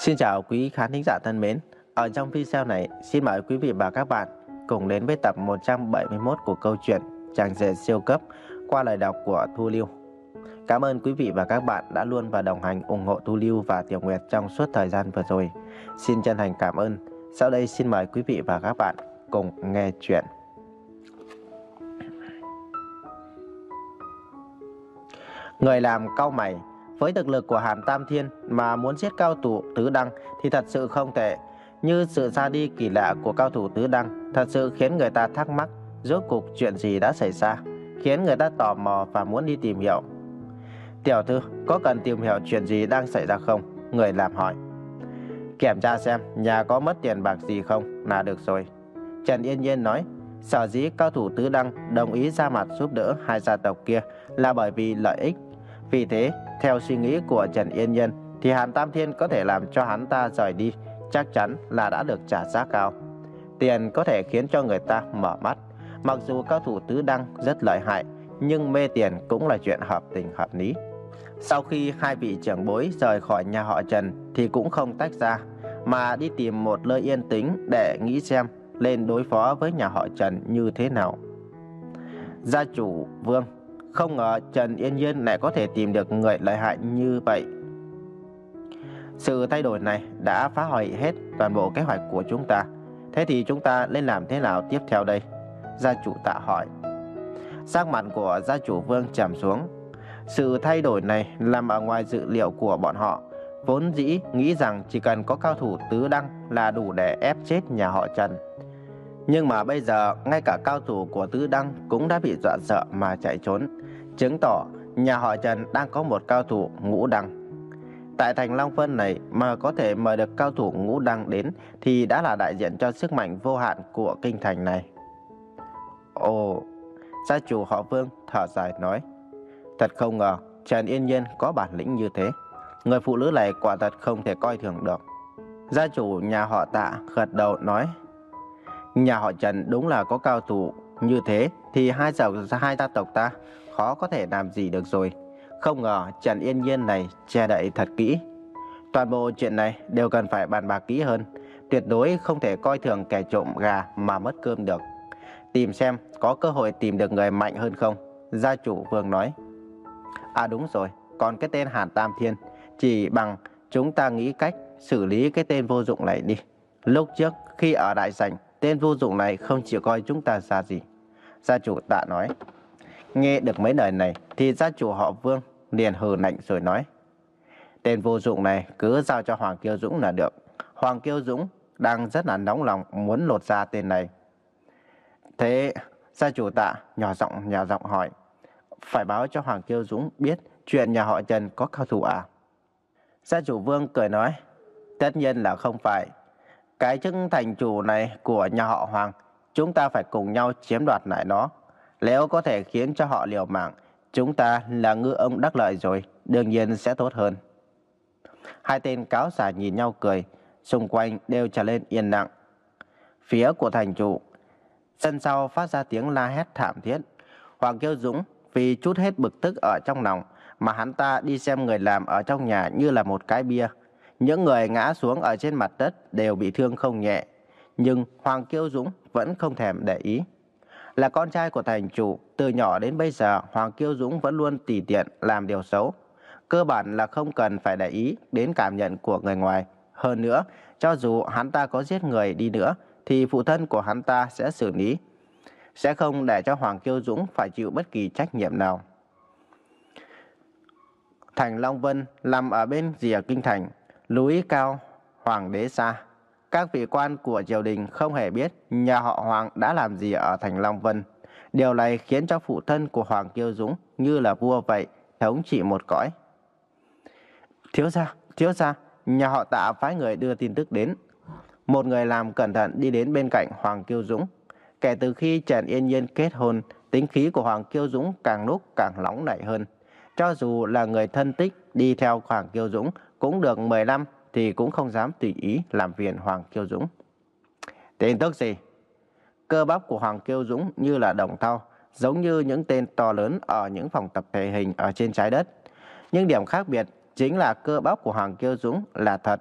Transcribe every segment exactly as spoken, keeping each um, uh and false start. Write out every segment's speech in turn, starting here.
Xin chào quý khán thính giả thân mến. Ở trong video này, xin mời quý vị và các bạn cùng đến với tập một trăm bảy mươi mốt của câu chuyện Chàng rể siêu cấp qua lời đọc của Thu Lưu. Cảm ơn quý vị và các bạn đã luôn và đồng hành ủng hộ Thu Lưu và Tiểu Nguyệt trong suốt thời gian vừa rồi. Xin chân thành cảm ơn. Sau đây xin mời quý vị và các bạn cùng nghe chuyện. Người làm cau mày. Với thực lực của Hàn Tam Thiên mà muốn giết cao thủ tứ đăng thì thật sự không tệ. Như sự ra đi kỳ lạ của cao thủ tứ đăng thật sự khiến người ta thắc mắc rốt cuộc chuyện gì đã xảy ra, khiến người ta tò mò và muốn đi tìm hiểu. Tiểu thư, có cần tìm hiểu chuyện gì đang xảy ra không? Người làm hỏi. Kiểm tra xem nhà có mất tiền bạc gì không là được rồi. Trần Yên Nhiên nói. Sở dĩ cao thủ tứ đăng đồng ý ra mặt giúp đỡ hai gia tộc kia là bởi vì lợi ích. Vì thế, theo suy nghĩ của Trần Yên Nhiên thì Hàn Tam Thiên có thể làm cho hắn ta rời đi chắc chắn là đã được trả giá cao. Tiền có thể khiến cho người ta mở mắt. Mặc dù cao thủ tứ đăng rất lợi hại, nhưng mê tiền cũng là chuyện hợp tình hợp lý. Sau khi hai vị trưởng bối rời khỏi nhà họ Trần thì cũng không tách ra, mà đi tìm một nơi yên tĩnh để nghĩ xem lên đối phó với nhà họ Trần như thế nào. Gia chủ Vương, không ngờ Trần Yên Nhiên lại có thể tìm được người lợi hại như vậy. Sự thay đổi này đã phá hủy hết toàn bộ kế hoạch của chúng ta. Thế thì chúng ta nên làm thế nào tiếp theo đây? Gia chủ Tạ hỏi. Sắc mặt của gia chủ Vương trầm xuống. Sự thay đổi này nằm ở ngoài dự liệu của bọn họ. Vốn dĩ nghĩ rằng chỉ cần có cao thủ tứ đăng là đủ để ép chết nhà họ Trần. Nhưng mà bây giờ ngay cả cao thủ của tứ đăng cũng đã bị dọa sợ mà chạy trốn, chứng tỏ nhà họ Trần đang có một cao thủ ngũ đăng. Tại thành Long Vân này mà có thể mời được cao thủ ngũ đăng đến thì đã là đại diện cho sức mạnh vô hạn của kinh thành này. Ồ, gia chủ họ Vương thở dài nói. Thật không ngờ Trần Yên Nhiên có bản lĩnh như thế. Người phụ nữ này quả thật không thể coi thường được. Gia chủ nhà họ Tạ gật đầu nói. Nhà họ Trần đúng là có cao thủ như thế thì hai giàu hai gia tộc ta khó có thể làm gì được rồi. Không ngờ Trần Yên Nhiên này che đậy thật kỹ. Toàn bộ chuyện này đều cần phải bàn bạc kỹ hơn. Tuyệt đối không thể coi thường kẻ trộm gà mà mất cơm được. Tìm xem có cơ hội tìm được người mạnh hơn không? Gia chủ Vương nói. À đúng rồi, còn cái tên Hàn Tam Thiên, chỉ bằng chúng ta nghĩ cách xử lý cái tên vô dụng này đi. Lúc trước khi ở đại sảnh, tên vô dụng này không chịu coi chúng ta ra gì. Gia chủ Tạ nói. Nghe được mấy lời này thì gia chủ họ Vương liền hừ lạnh rồi nói. Tên vô dụng này cứ giao cho Hoàng Kiêu Dũng là được. Hoàng Kiêu Dũng đang rất là nóng lòng muốn lột ra tên này. Thế gia chủ Tạ nhỏ giọng nhỏ giọng hỏi. Phải báo cho Hoàng Kiêu Dũng biết chuyện nhà họ Trần có cao thủ à? Gia chủ Vương cười nói. Tất nhiên là không phải. Cái chức thành chủ này của nhà họ Hoàng, chúng ta phải cùng nhau chiếm đoạt lại nó. Nếu có thể khiến cho họ liều mạng, chúng ta là ngư ông đắc lợi rồi, đương nhiên sẽ tốt hơn. Hai tên cáo giả nhìn nhau cười, xung quanh đều trở lên yên lặng. Phía của thành chủ, sân sau phát ra tiếng la hét thảm thiết. Hoàng Kiêu Dũng vì chút hết bực tức ở trong lòng mà hắn ta đi xem người làm ở trong nhà như là một cái bia. Những người ngã xuống ở trên mặt đất đều bị thương không nhẹ. Nhưng Hoàng Kiêu Dũng vẫn không thèm để ý. Là con trai của thành chủ, từ nhỏ đến bây giờ Hoàng Kiêu Dũng vẫn luôn tùy tiện làm điều xấu. Cơ bản là không cần phải để ý đến cảm nhận của người ngoài. Hơn nữa, cho dù hắn ta có giết người đi nữa thì phụ thân của hắn ta sẽ xử lý, sẽ không để cho Hoàng Kiêu Dũng phải chịu bất kỳ trách nhiệm nào. Thành Long Vân nằm ở bên rìa kinh thành, núi cao, hoàng đế xa. Các vị quan của triều đình không hề biết nhà họ Hoàng đã làm gì ở thành Long Vân. Điều này khiến cho phụ thân của Hoàng Kiêu Dũng như là vua vậy, thống trị một cõi. Thiếu gia, thiếu gia, nhà họ Tạ phái người đưa tin tức đến. Một người làm cẩn thận đi đến bên cạnh Hoàng Kiêu Dũng. Kể từ khi Trần Yên Nhiên kết hôn, tính khí của Hoàng Kiêu Dũng càng lúc càng nóng nảy hơn. Cho dù là người thân tích đi theo Hoàng Kiêu Dũng cũng được mười năm thì cũng không dám tùy ý làm phiền Hoàng Kiêu Dũng. Tin tức gì? Cơ bắp của Hoàng Kiêu Dũng như là đồng thau, giống như những tên to lớn ở những phòng tập thể hình ở trên trái đất. Nhưng điểm khác biệt chính là cơ bắp của Hoàng Kiêu Dũng là thật,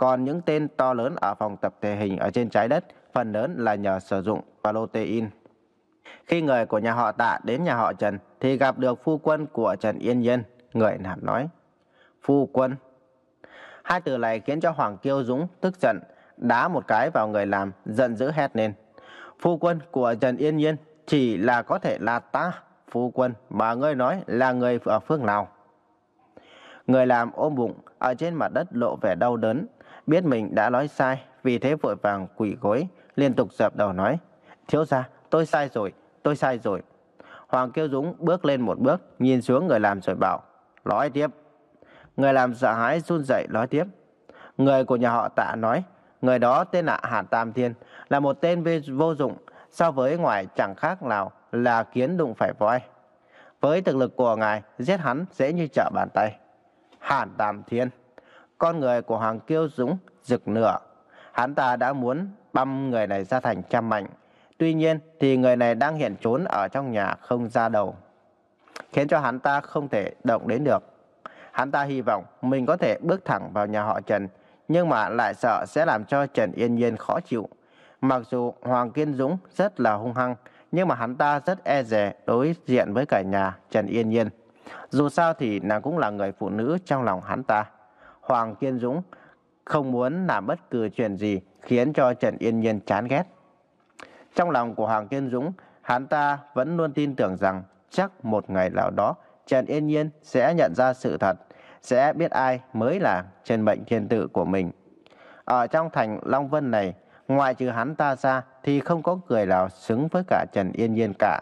Còn những tên to lớn ở phòng tập thể hình ở trên trái đất, phần lớn là nhờ sử dụng protein. Khi người của nhà họ Tạ đến nhà họ Trần thì gặp được phu quân của Trần Yên Nhiên. Người làm nói: Phu quân. Hai từ này khiến cho Hoàng Kiêu Dũng tức giận, đá một cái vào người làm, giận dữ hét lên: Phu quân của Trần Yên Nhiên chỉ là có thể là ta. Phu quân mà ngươi nói là người ở phương nào? Người làm ôm bụng ở trên mặt đất lộ vẻ đau đớn, biết mình đã nói sai, vì thế vội vàng quỳ gối, liên tục dập đầu nói: Thiếu gia, tôi sai rồi, tôi sai rồi. Hoàng Kiêu Dũng bước lên một bước, nhìn xuống người làm rồi bảo: Nói tiếp. Người làm sợ hãi run rẩy nói tiếp: Người của nhà họ Tạ nói, người đó tên là Hàn Tam Thiên, là một tên vô dụng, so với ngoài chẳng khác nào là kiến đụng phải voi. Với thực lực của ngài, giết hắn dễ như trở bàn tay. Hàn Tam Thiên. Con người của Hoàng Kiêu Dũng rực nửa. Hắn ta đã muốn băm người này ra thành trăm mảnh. Tuy nhiên thì người này đang hiện trốn ở trong nhà không ra đầu, khiến cho hắn ta không thể động đến được. Hắn ta hy vọng mình có thể bước thẳng vào nhà họ Trần, nhưng mà lại sợ sẽ làm cho Trần Yên Nhiên khó chịu. Mặc dù Hoàng Kiên Dũng rất là hung hăng, nhưng mà hắn ta rất e dè đối diện với cả nhà Trần Yên Nhiên. Dù sao thì nàng cũng là người phụ nữ trong lòng hắn ta. Hoàng Kiên Dũng không muốn làm bất cứ chuyện gì khiến cho Trần Yên Nhiên chán ghét. Trong lòng của Hoàng Kiên Dũng, hắn ta vẫn luôn tin tưởng rằng chắc một ngày nào đó Trần Yên Nhiên sẽ nhận ra sự thật, sẽ biết ai mới là chân mệnh thiên tử của mình. Ở trong thành Long Vân này, ngoài trừ hắn ta ra thì không có người nào xứng với cả Trần Yên Nhiên cả.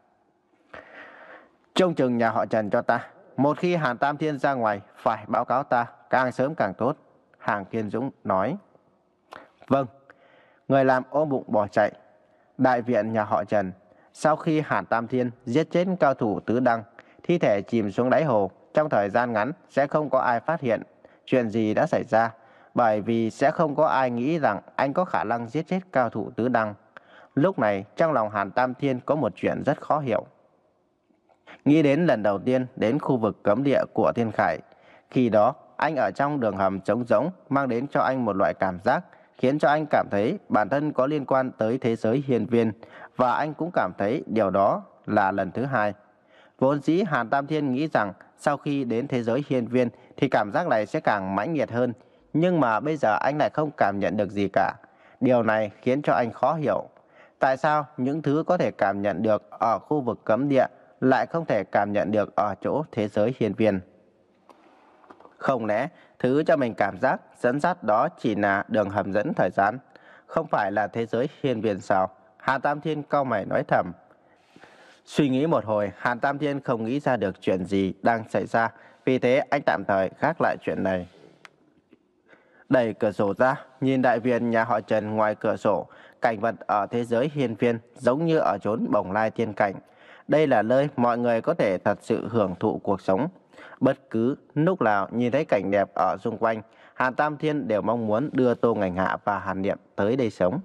Trông chừng nhà họ Trần cho ta. Một khi Hàn Tam Thiên ra ngoài, phải báo cáo ta, càng sớm càng tốt. Hoàng Kiên Dũng nói. Vâng. Người làm ôm bụng bỏ chạy. Đại viện nhà họ Trần. Sau khi Hàn Tam Thiên giết chết cao thủ tứ đăng, thi thể chìm xuống đáy hồ, trong thời gian ngắn sẽ không có ai phát hiện chuyện gì đã xảy ra, bởi vì sẽ không có ai nghĩ rằng anh có khả năng giết chết cao thủ tứ đăng. Lúc này trong lòng Hàn Tam Thiên có một chuyện rất khó hiểu. Nghĩ đến lần đầu tiên đến khu vực cấm địa của Thiên Khải, khi đó anh ở trong đường hầm trống rỗng, mang đến cho anh một loại cảm giác khiến cho anh cảm thấy bản thân có liên quan tới thế giới hiên viên, và anh cũng cảm thấy điều đó là lần thứ hai. Vốn dĩ Hàn Tam Thiên nghĩ rằng sau khi đến thế giới hiên viên thì cảm giác này sẽ càng mãnh liệt hơn, nhưng mà bây giờ anh lại không cảm nhận được gì cả. Điều này khiến cho anh khó hiểu. Tại sao những thứ có thể cảm nhận được ở khu vực cấm địa lại không thể cảm nhận được ở chỗ thế giới hiên viên? Không lẽ thứ cho mình cảm giác dẫn dắt đó chỉ là đường hầm dẫn thời gian, không phải là thế giới hiên viên sao? Hàn Tam Thiên cau mày nói thầm. Suy nghĩ một hồi, Hàn Tam Thiên không nghĩ ra được chuyện gì đang xảy ra, vì thế anh tạm thời gác lại chuyện này. Đẩy cửa sổ ra, nhìn đại viện nhà họ Trần ngoài cửa sổ, cảnh vật ở thế giới hiên viên giống như ở chốn bồng lai tiên cảnh. Đây là nơi mọi người có thể thật sự hưởng thụ cuộc sống. Bất cứ lúc nào nhìn thấy cảnh đẹp ở xung quanh, Hàn Tam Thiên đều mong muốn đưa Tô Ngành Hạ và Hàn Niệm tới đây sống.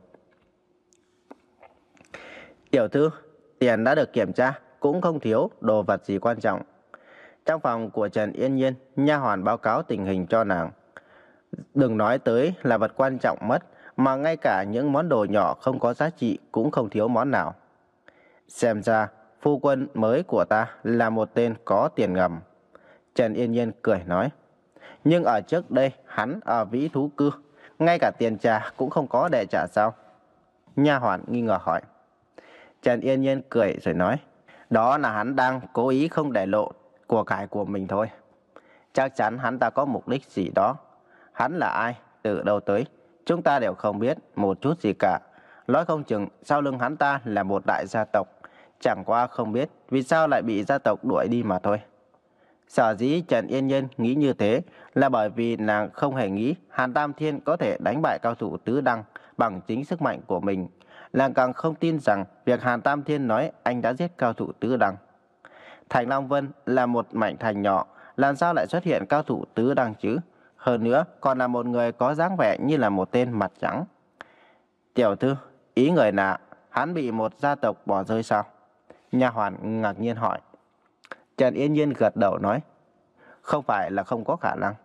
Tiểu thư, tiền đã được kiểm tra, cũng không thiếu đồ vật gì quan trọng. Trong phòng của Trần Yên Nhiên, nha hoàn báo cáo tình hình cho nàng. Đừng nói tới là vật quan trọng mất, mà ngay cả những món đồ nhỏ không có giá trị cũng không thiếu món nào. Xem ra, phu quân mới của ta là một tên có tiền ngầm. Trần Yên Nhiên cười nói. Nhưng ở trước đây, hắn ở Vĩ Thú Cư, ngay cả tiền trả cũng không có để trả sao? Nha hoàn nghi ngờ hỏi. Trần Yên Nhiên cười rồi nói. Đó là hắn đang cố ý không để lộ của cải của mình thôi. Chắc chắn hắn ta có mục đích gì đó. Hắn là ai, từ đâu tới, chúng ta đều không biết một chút gì cả. Nói không chừng sau lưng hắn ta là một đại gia tộc, chẳng qua không biết vì sao lại bị gia tộc đuổi đi mà thôi. Sở dĩ Trần Yên Nhiên nghĩ như thế là bởi vì nàng không hề nghĩ Hàn Tam Thiên có thể đánh bại cao thủ tứ đăng bằng chính sức mạnh của mình. Nàng càng không tin rằng việc Hàn Tam Thiên nói anh đã giết cao thủ tứ đăng. Thành Long Vân là một mảnh thành nhỏ, làm sao lại xuất hiện cao thủ tứ đăng chứ? Hơn nữa còn là một người có dáng vẻ như là một tên mặt trắng. Tiểu thư, ý người là hắn bị một gia tộc bỏ rơi sao? Nha hoàn ngạc nhiên hỏi. Trần Yên Nhiên gật đầu nói. Không phải là không có khả năng.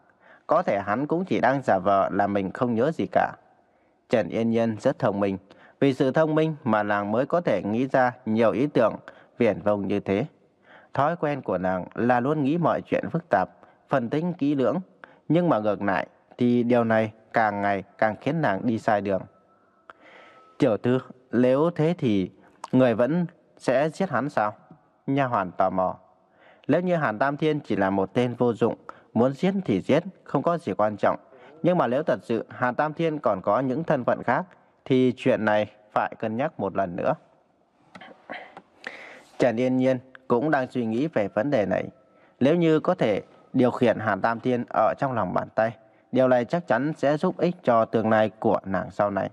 Có thể hắn cũng chỉ đang giả vờ là mình không nhớ gì cả. Trần Yên Nhiên rất thông minh, vì sự thông minh mà nàng mới có thể nghĩ ra nhiều ý tưởng viển vông như thế. Thói quen của nàng là luôn nghĩ mọi chuyện phức tạp, phân tích kỹ lưỡng, nhưng mà ngược lại thì điều này càng ngày càng khiến nàng đi sai đường. Tiểu thư, nếu thế thì người vẫn sẽ giết hắn sao? Nha hoàn tò mò. Nếu như Hàn Tam Thiên chỉ là một tên vô dụng, muốn giết thì giết, không có gì quan trọng. Nhưng mà nếu thật sự Hàn Tam Thiên còn có những thân phận khác, thì chuyện này phải cân nhắc một lần nữa. Trần Yên Nhiên cũng đang suy nghĩ về vấn đề này. Nếu như có thể điều khiển Hàn Tam Thiên ở trong lòng bàn tay, điều này chắc chắn sẽ giúp ích cho tương lai của nàng sau này.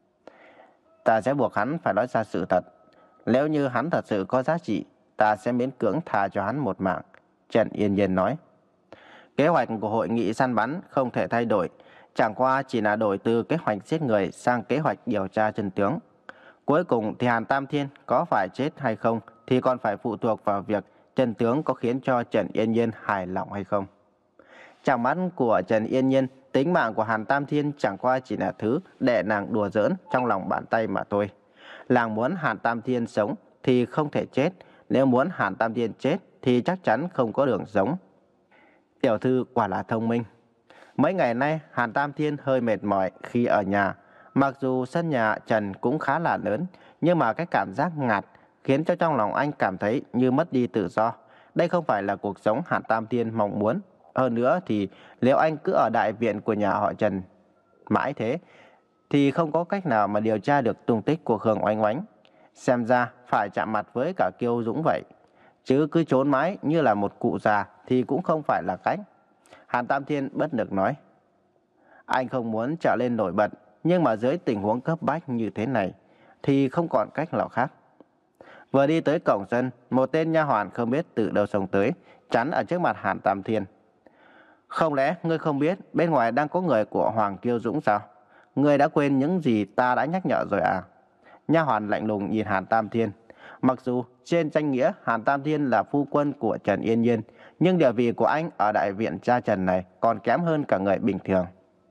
Ta sẽ buộc hắn phải nói ra sự thật. Nếu như hắn thật sự có giá trị, ta sẽ miễn cưỡng tha cho hắn một mạng. Trần Yên Nhiên nói. Kế hoạch của hội nghị săn bắn không thể thay đổi, chẳng qua chỉ là đổi từ kế hoạch giết người sang kế hoạch điều tra chân tướng. Cuối cùng thì Hàn Tam Thiên có phải chết hay không thì còn phải phụ thuộc vào việc chân tướng có khiến cho Trần Yên Nhiên hài lòng hay không. Trong mắt của Trần Yên Nhiên, tính mạng của Hàn Tam Thiên chẳng qua chỉ là thứ để nàng đùa giỡn trong lòng bàn tay mà thôi. Nàng muốn Hàn Tam Thiên sống thì không thể chết, nếu muốn Hàn Tam Thiên chết thì chắc chắn không có đường sống. Tiểu thư quả là thông minh. Mấy ngày nay Hàn Tam Thiên hơi mệt mỏi khi ở nhà. Mặc dù sân nhà Trần cũng khá là lớn, nhưng mà cái cảm giác ngạt khiến cho trong lòng anh cảm thấy như mất đi tự do. Đây không phải là cuộc sống Hàn Tam Thiên mong muốn. Hơn nữa thì nếu anh cứ ở đại viện của nhà họ Trần mãi thế, thì không có cách nào mà điều tra được tung tích của Hương Oánh Oánh. Xem ra phải chạm mặt với cả Kiêu Dũng vậy. Chứ cứ trốn mãi như là một cụ già thì cũng không phải là cách. Hàn Tam Thiên bất lực nói. Anh không muốn trở lên nổi bật, nhưng mà dưới tình huống cấp bách như thế này thì không còn cách nào khác. Vừa đi tới cổng sân, một tên nha hoàn không biết từ đâu xông tới, chắn ở trước mặt Hàn Tam Thiên. Không lẽ ngươi không biết bên ngoài đang có người của Hoàng Kiêu Dũng sao? Ngươi đã quên những gì ta đã nhắc nhở rồi à? Nha hoàn lạnh lùng nhìn Hàn Tam Thiên. Mặc dù trên danh nghĩa Hàn Tam Thiên là phu quân của Trần Yên Nhiên, nhưng địa vị của anh ở đại viện cha Trần này còn kém hơn cả người bình thường.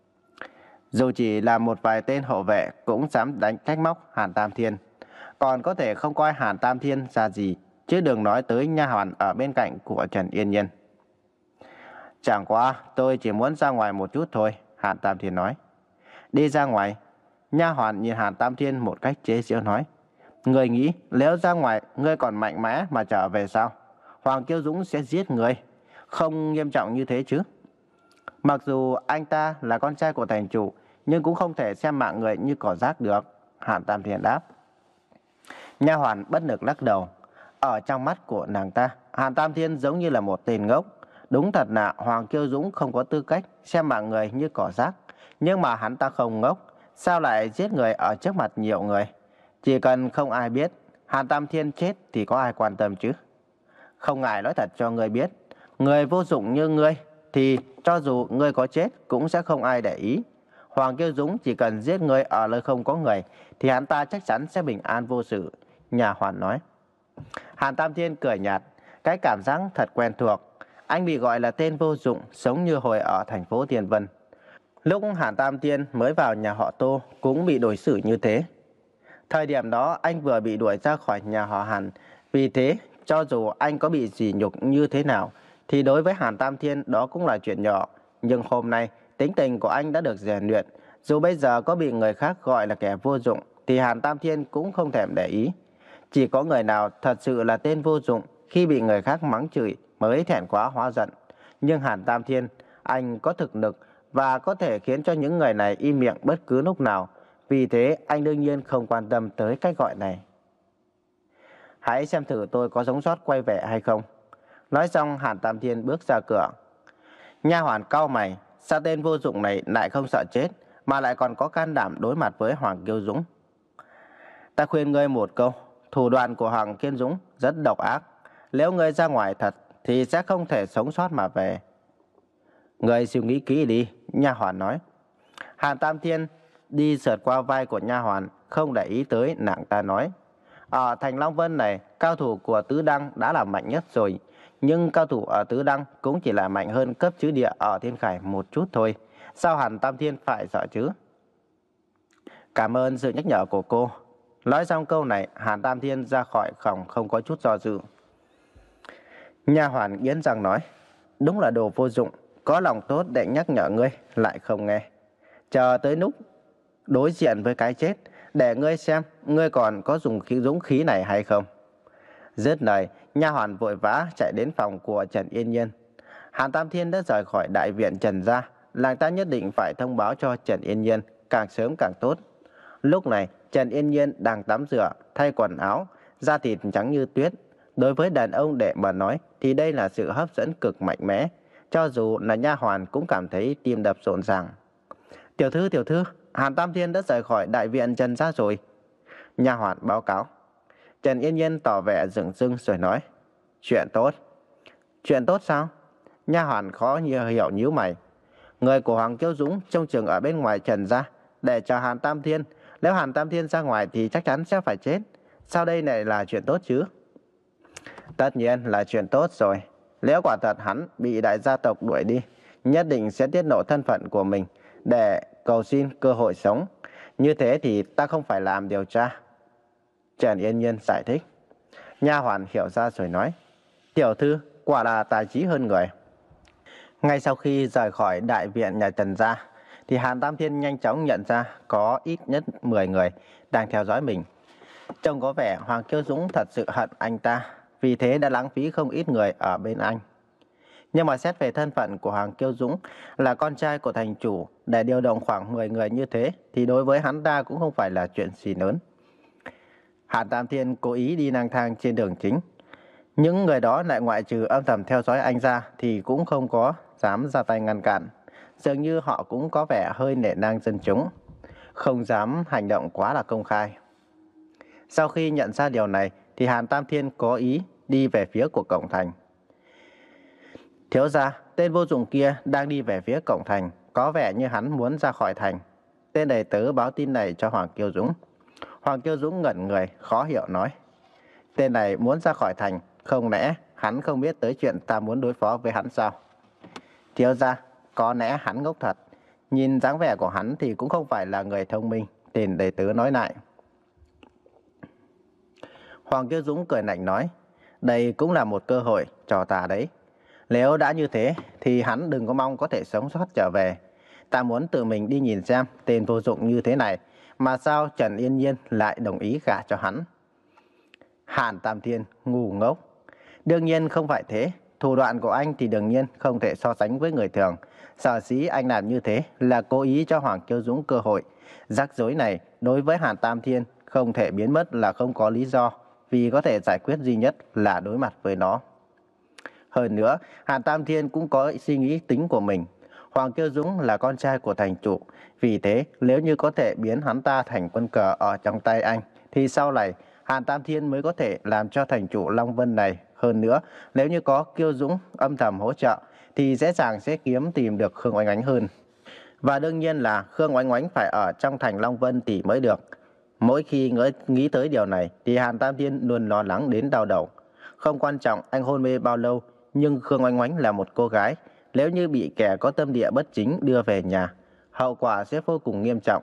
Dù chỉ là một vài tên hộ vệ cũng dám đánh trách móc Hàn Tam Thiên, còn có thể không coi Hàn Tam Thiên ra gì, chứ đừng nói tới nha hoàn ở bên cạnh của Trần Yên Nhiên. Chẳng qua tôi chỉ muốn ra ngoài một chút thôi, Hàn Tam Thiên nói. Đi ra ngoài? Nha hoàn nhìn Hàn Tam Thiên một cách chế giễu nói. Người nghĩ nếu ra ngoài ngươi còn mạnh mẽ mà trở về sao? Hoàng Kiêu Dũng sẽ giết người. Không nghiêm trọng như thế chứ? Mặc dù anh ta là con trai của thành chủ, nhưng cũng không thể xem mạng người như cỏ rác được, Hàn Tam Thiên đáp. Nha hoàn bất lực lắc đầu. Ở trong mắt của nàng ta, Hàn Tam Thiên giống như là một tên ngốc. Đúng thật là Hoàng Kiêu Dũng không có tư cách xem mạng người như cỏ rác. Nhưng mà hắn ta không ngốc, sao lại giết người ở trước mặt nhiều người? Chỉ cần không ai biết, Hàn Tam Thiên chết thì có ai quan tâm chứ? Không ngại nói thật cho ngươi biết, người vô dụng như ngươi thì cho dù ngươi có chết cũng sẽ không ai để ý. Hoàng Kiêu Dũng chỉ cần giết ngươi ở nơi không có người thì hắn ta chắc chắn sẽ bình an vô sự, nhà hoàn nói. Hàn Tam Thiên cười nhạt, cái cảm giác thật quen thuộc. Anh bị gọi là tên vô dụng, sống như hồi ở thành phố Tiền Vân. Lúc Hàn Tam Thiên mới vào nhà họ Tô cũng bị đối xử như thế. Thời điểm đó anh vừa bị đuổi ra khỏi nhà họ Hàn. Vì thế, cho dù anh có bị sỉ nhục như thế nào, thì đối với Hàn Tam Thiên đó cũng là chuyện nhỏ. Nhưng hôm nay, tính tình của anh đã được rèn luyện. Dù bây giờ có bị người khác gọi là kẻ vô dụng, thì Hàn Tam Thiên cũng không thèm để ý. Chỉ có người nào thật sự là tên vô dụng, khi bị người khác mắng chửi mới thẹn quá hóa giận. Nhưng Hàn Tam Thiên, anh có thực lực và có thể khiến cho những người này im miệng bất cứ lúc nào. Vì thế anh đương nhiên không quan tâm tới cách gọi này. Hãy xem thử tôi có sống sót quay về hay không. Nói xong Hàn Tam Thiên bước ra cửa. Nha hoàn cau mày, sao tên vô dụng này lại không sợ chết, mà lại còn có can đảm đối mặt với Hoàng Kiêu Dũng? Ta khuyên ngươi một câu, thủ đoạn của Hoàng Kiêu Dũng rất độc ác. Nếu ngươi ra ngoài thật thì sẽ không thể sống sót mà về. Ngươi suy nghĩ kỹ đi, nha hoàn nói. Hàn Tam Thiên đi sượt qua vai của nha hoàn, không để ý tới nàng ta nói. Ở thành Long Vân này, cao thủ của Tứ Đăng đã là mạnh nhất rồi. Nhưng cao thủ ở Tứ Đăng cũng chỉ là mạnh hơn cấp chứ địa ở Thiên Khải một chút thôi. Sao Hàn Tam Thiên phải sợ chứ? Cảm ơn sự nhắc nhở của cô. Nói xong câu này, Hàn Tam Thiên ra khỏi phòng không có chút do dự. Nha hoàn nghiến răng nói, đúng là đồ vô dụng, có lòng tốt để nhắc nhở ngươi, lại không nghe. Chờ tới lúc đối diện với cái chết, để ngươi xem ngươi còn có dùng khí dũng khí này hay không. Dứt lời, nha hoàn vội vã chạy đến phòng của Trần Yên Nhiên. Hàn Tam Thiên đã rời khỏi đại viện Trần gia, làng ta nhất định phải thông báo cho Trần Yên Nhiên, càng sớm càng tốt. Lúc này, Trần Yên Nhiên đang tắm rửa, thay quần áo, da thịt trắng như tuyết. Đối với đàn ông để mà nói thì đây là sự hấp dẫn cực mạnh mẽ. Cho dù là nha hoàn cũng cảm thấy tim đập rộn ràng. Tiểu thư, tiểu thư, Hàn Tam Thiên đã rời khỏi đại viện Trần gia rồi. Nha hoàn báo cáo. Trần Yên Nhiên tỏ vẻ dửng dưng rồi nói, chuyện tốt. Chuyện tốt sao? Nha hoàn khó như hiểu nhíu mày. Người của Hoàng Kiêu Dũng trông chừng ở bên ngoài Trần gia để chờ Hàn Tam Thiên. Nếu Hàn Tam Thiên ra ngoài thì chắc chắn sẽ phải chết. Sao đây lại là chuyện tốt chứ? Tất nhiên là chuyện tốt rồi. Nếu quả thật hắn bị đại gia tộc đuổi đi, nhất định sẽ tiết lộ thân phận của mình để cầu xin cơ hội sống. Như thế thì ta không phải làm điều tra. Trần Yên Nhiên giải thích. Nha hoàn hiểu ra rồi nói, tiểu thư quả là tài trí hơn người. Ngay sau khi rời khỏi đại viện nhà Trần gia, thì Hàn Tam Thiên nhanh chóng nhận ra có ít nhất mười người đang theo dõi mình. Trông có vẻ Hoàng Kiêu Dũng thật sự hận anh ta, vì thế đã lãng phí không ít người ở bên anh. Nhưng mà xét về thân phận của Hoàng Kiêu Dũng là con trai của thành chủ, để điều động khoảng mười người như thế thì đối với hắn ta cũng không phải là chuyện gì lớn. Hàn Tam Thiên cố ý đi lang thang trên đường chính. Những người đó lại ngoại trừ âm thầm theo dõi anh ra thì cũng không có dám ra tay ngăn cản. Dường như họ cũng có vẻ hơi nể nang dân chúng, không dám hành động quá là công khai. Sau khi nhận ra điều này thì Hàn Tam Thiên có ý đi về phía của cổng thành. Thiếu gia, tên vô dụng kia đang đi về phía cổng thành, có vẻ như hắn muốn ra khỏi thành. Tên đầy tớ báo tin này cho Hoàng Kiêu Dũng. Hoàng Kiêu Dũng ngẩn người, khó hiểu nói, tên này muốn ra khỏi thành, không lẽ hắn không biết tới chuyện ta muốn đối phó với hắn sao? Thiếu gia, có lẽ hắn ngốc thật. Nhìn dáng vẻ của hắn thì cũng không phải là người thông minh. Tên đầy tớ nói lại. Hoàng Kiêu Dũng cười lạnh nói, đây cũng là một cơ hội cho ta đấy. Nếu đã như thế thì hắn đừng có mong có thể sống sót trở về. Ta muốn tự mình đi nhìn xem tên vô dụng như thế này mà sao Trần Yên Nhiên lại đồng ý gả cho hắn. Hàn Tam Thiên ngu ngốc. Đương nhiên không phải thế. Thủ đoạn của anh thì đương nhiên không thể so sánh với người thường. Sở dĩ anh làm như thế là cố ý cho Hoàng Kiêu Dũng cơ hội. Rắc rối này đối với Hàn Tam Thiên không thể biến mất là không có lý do, vì có thể giải quyết duy nhất là đối mặt với nó. Hơn nữa, Hàn Tam Thiên cũng có suy nghĩ tính của mình. Hoàng Kiêu Dũng là con trai của thành chủ, vì thế nếu như có thể biến hắn ta thành quân cờ ở trong tay anh, thì sau này Hàn Tam Thiên mới có thể làm cho thành chủ Long Vân này. Hơn nữa, nếu như có Kiêu Dũng âm thầm hỗ trợ, thì dễ dàng sẽ kiếm tìm được Khương Oánh Oánh hơn. Và đương nhiên là Khương Oánh Oánh phải ở trong thành Long Vân thì mới được. Mỗi khi nghĩ tới điều này thì Hàn Tam Thiên luôn lo lắng đến đau đầu. Không quan trọng anh hôn mê bao lâu, nhưng Khương Oánh Oánh là một cô gái. Nếu như bị kẻ có tâm địa bất chính đưa về nhà, hậu quả sẽ vô cùng nghiêm trọng.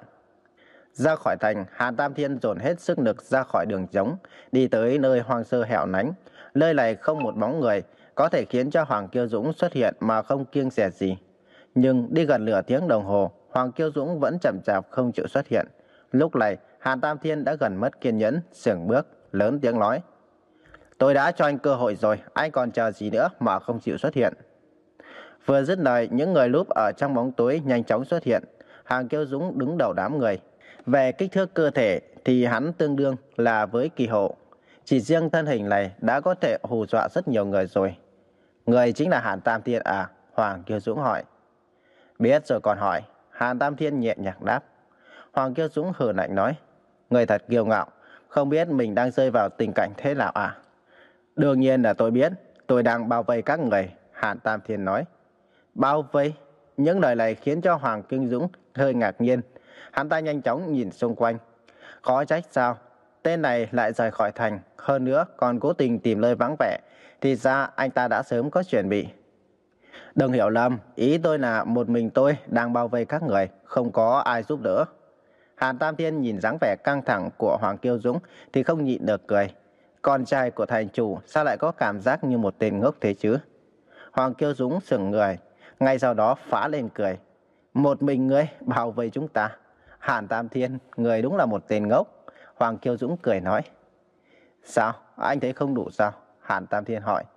Ra khỏi thành, Hàn Tam Thiên dồn hết sức lực ra khỏi đường trống, đi tới nơi hoang sơ hẻo lánh. Nơi này không một bóng người, có thể khiến cho Hoàng Kiêu Dũng xuất hiện mà không kiêng dè gì. Nhưng đi gần nửa tiếng đồng hồ, Hoàng Kiêu Dũng vẫn chậm chạp không chịu xuất hiện. Lúc này, Hàn Tam Thiên đã gần mất kiên nhẫn, sững bước, lớn tiếng nói, tôi đã cho anh cơ hội rồi, anh còn chờ gì nữa mà không chịu xuất hiện. Vừa dứt lời, những người núp ở trong bóng tối nhanh chóng xuất hiện. Hoàng Kiêu Dũng đứng đầu đám người. Về kích thước cơ thể thì hắn tương đương là với Kỳ Hộ. Chỉ riêng thân hình này đã có thể hù dọa rất nhiều người rồi. Người chính là Hàn Tam Thiên à? Hoàng Kiêu Dũng hỏi. Biết rồi còn hỏi. Hàn Tam Thiên nhẹ nhàng đáp. Hoàng Kiêu Dũng hừ lạnh nói, người thật kiêu ngạo, không biết mình đang rơi vào tình cảnh thế nào à? Đương nhiên là tôi biết, tôi đang bao vây các người. Hàn Tam Thiên nói. Bao vây? Những lời này khiến cho Hoàng Kiêu Dũng hơi ngạc nhiên. Hắn ta nhanh chóng nhìn xung quanh. Khó trách sao tên này lại rời khỏi thành, hơn nữa còn cố tình tìm nơi vắng vẻ, thì ra anh ta đã sớm có chuẩn bị. Đừng hiểu lầm, ý tôi là một mình tôi đang bao vây các người, không có ai giúp đỡ. Hàn Tam Thiên nhìn dáng vẻ căng thẳng của Hoàng Kiêu Dũng thì không nhịn được cười. Con trai của thành chủ sao lại có cảm giác như một tên ngốc thế chứ? Hoàng Kiêu Dũng sững người, ngay sau đó phá lên cười. Một mình ngươi bảo vệ chúng ta? Hàn Tam Thiên, người đúng là một tên ngốc. Hoàng Kiêu Dũng cười nói. Sao? Anh thấy không đủ sao? Hàn Tam Thiên hỏi.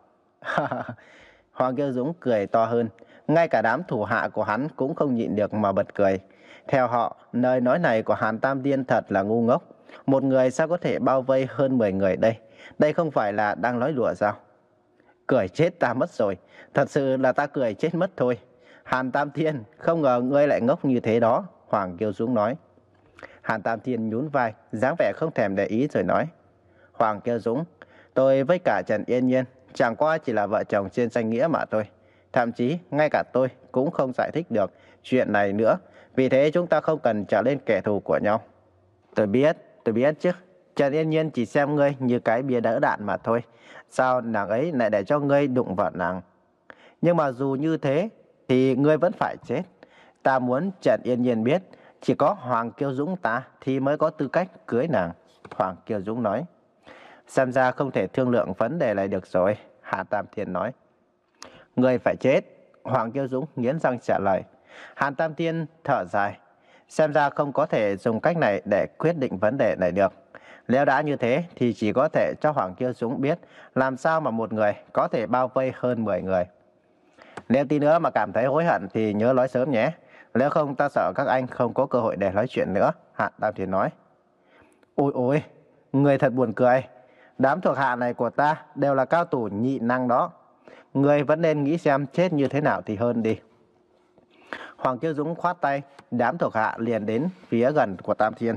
Hoàng Kiêu Dũng cười to hơn. Ngay cả đám thủ hạ của hắn cũng không nhịn được mà bật cười. Theo họ, lời nói này của Hàn Tam Thiên thật là ngu ngốc. Một người sao có thể bao vây hơn mười người đây? Đây không phải là đang nói đùa sao? Cười chết ta mất rồi. Thật sự là ta cười chết mất thôi. Hàn Tam Thiên, không ngờ ngươi lại ngốc như thế đó. Hoàng Kiêu Dũng nói. Hàn Tam Thiên nhún vai, dáng vẻ không thèm để ý rồi nói. Hoàng Kiêu Dũng, tôi với cả Trần Yên Nhiên chẳng qua chỉ là vợ chồng trên danh nghĩa mà thôi. Thậm chí ngay cả tôi cũng không giải thích được chuyện này nữa. Vì thế chúng ta không cần trở lên kẻ thù của nhau. Tôi biết, tôi biết chứ. Trần Yên Nhiên chỉ xem ngươi như cái bia đỡ đạn mà thôi. Sao nàng ấy lại để cho ngươi đụng vào nàng? Nhưng mà dù như thế thì ngươi vẫn phải chết. Ta muốn Trần Yên Nhiên biết chỉ có Hoàng Kiêu Dũng ta thì mới có tư cách cưới nàng. Hoàng Kiêu Dũng nói. Xem ra không thể thương lượng vấn đề này được rồi. Hà Tam Thiên nói. Ngươi phải chết. Hoàng Kiêu Dũng nghiến răng trả lời. Hàn Tam Thiên thở dài. Xem ra không có thể dùng cách này để quyết định vấn đề này được. Nếu đã như thế thì chỉ có thể cho Hoàng Kiêu Dũng biết làm sao mà một người có thể bao vây hơn mười người. Nếu tí nữa mà cảm thấy hối hận thì nhớ nói sớm nhé. Nếu không ta sợ các anh không có cơ hội để nói chuyện nữa. Hàn Tam Thiên nói. Ôi ôi, người thật buồn cười. Đám thuộc hạ này của ta đều là cao thủ nhị năng đó. Người vẫn nên nghĩ xem chết như thế nào thì hơn đi. Hoàng Kiêu Dũng khoát tay, đám thuộc hạ liền đến phía gần của Tam Thiên.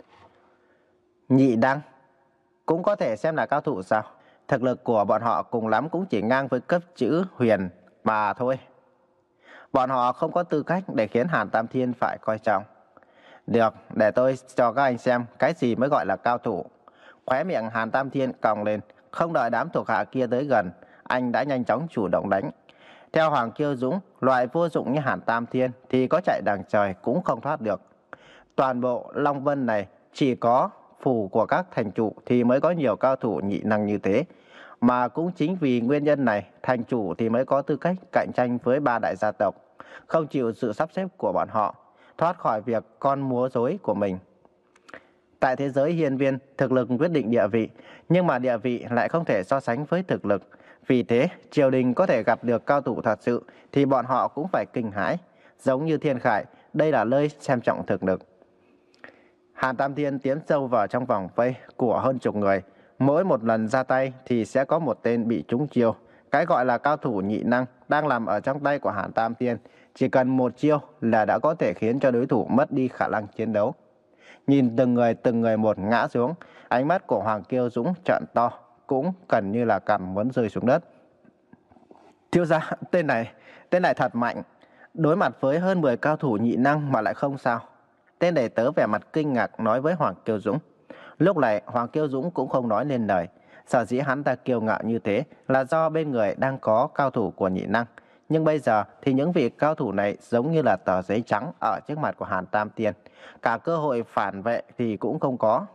Nhị năng cũng có thể xem là cao thủ sao? Thực lực của bọn họ cùng lắm cũng chỉ ngang với cấp chữ huyền mà thôi. Bọn họ không có tư cách để khiến Hàn Tam Thiên phải coi trọng. Được, để tôi cho các anh xem cái gì mới gọi là cao thủ. Khóe miệng Hàn Tam Thiên cong lên, không đợi đám thuộc hạ kia tới gần, anh đã nhanh chóng chủ động đánh. Theo Hoàng Kiêu Dũng, loại vô dụng như Hàn Tam Thiên thì có chạy đằng trời cũng không thoát được. Toàn bộ Long Vân này chỉ có phủ của các thành chủ thì mới có nhiều cao thủ nhị năng như thế. Mà cũng chính vì nguyên nhân này, thành chủ thì mới có tư cách cạnh tranh với ba đại gia tộc, không chịu sự sắp xếp của bọn họ, thoát khỏi việc con múa rối của mình. Tại thế giới hiên viên, thực lực quyết định địa vị, nhưng mà địa vị lại không thể so sánh với thực lực. Vì thế, triều đình có thể gặp được cao thủ thật sự thì bọn họ cũng phải kinh hãi. Giống như Thiên Khải, đây là nơi xem trọng thực lực. Hàn Tam Thiên tiến sâu vào trong vòng vây của hơn chục người. Mỗi một lần ra tay thì sẽ có một tên bị trúng chiêu. Cái gọi là cao thủ nhị năng đang nằm ở trong tay của Hàn Tam Thiên. Chỉ cần một chiêu là đã có thể khiến cho đối thủ mất đi khả năng chiến đấu. Nhìn từng người từng người một ngã xuống, ánh mắt của Hoàng Kiêu Dũng trợn to, cũng gần như là cằm muốn rơi xuống đất. Thiếu gia, tên này, tên này thật mạnh. Đối mặt với hơn mười cao thủ nhị năng mà lại không sao. Tên đệ tớ vẻ mặt kinh ngạc nói với Hoàng Kiêu Dũng. Lúc này Hoàng Kiêu Dũng cũng không nói lên lời. Sở dĩ hắn ta kiêu ngạo như thế là do bên người đang có cao thủ của nhị năng. Nhưng bây giờ thì những vị cao thủ này giống như là tờ giấy trắng ở trước mặt của Hàn Tam Thiên. Cả cơ hội phản vệ thì cũng không có.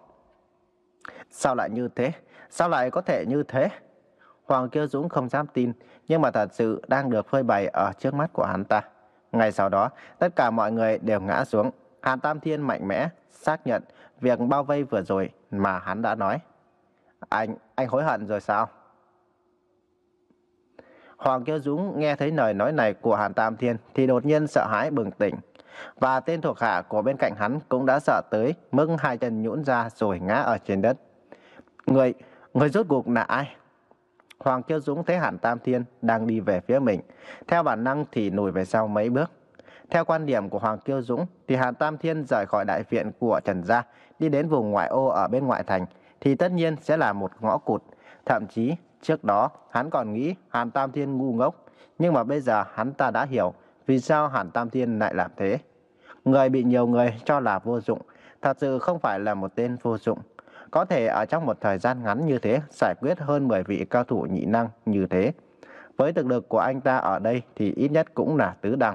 Sao lại như thế? Sao lại có thể như thế? Hoàng Kiêu Dũng không dám tin, nhưng mà thật sự đang được phơi bày ở trước mắt của hắn ta. Ngay sau đó, tất cả mọi người đều ngã xuống. Hàn Tam Thiên mạnh mẽ xác nhận việc bao vây vừa rồi mà hắn đã nói. Anh, anh hối hận rồi sao? Hoàng Kiêu Dũng nghe thấy lời nói này của Hàn Tam Thiên thì đột nhiên sợ hãi bừng tỉnh. Và tên thuộc hạ của bên cạnh hắn cũng đã sợ tới mức hai chân nhũn ra rồi ngã ở trên đất. Người, người rốt cuộc là ai? Hoàng Kiêu Dũng thấy Hàn Tam Thiên đang đi về phía mình, theo bản năng thì lùi về sau mấy bước. Theo quan điểm của Hoàng Kiêu Dũng thì Hàn Tam Thiên rời khỏi đại viện của Trần gia, đi đến vùng ngoại ô ở bên ngoại thành thì tất nhiên sẽ là một ngõ cụt. Thậm chí trước đó hắn còn nghĩ Hàn Tam Thiên ngu ngốc, nhưng mà bây giờ hắn ta đã hiểu vì sao Hàn Tam Thiên lại làm thế. Người bị nhiều người cho là vô dụng, thật sự không phải là một tên vô dụng. có thể ở trong một thời gian ngắn như thế giải quyết hơn mười vị cao thủ nhị năng như thế. Với thực lực của anh ta ở đây thì ít nhất cũng là tứ đăng.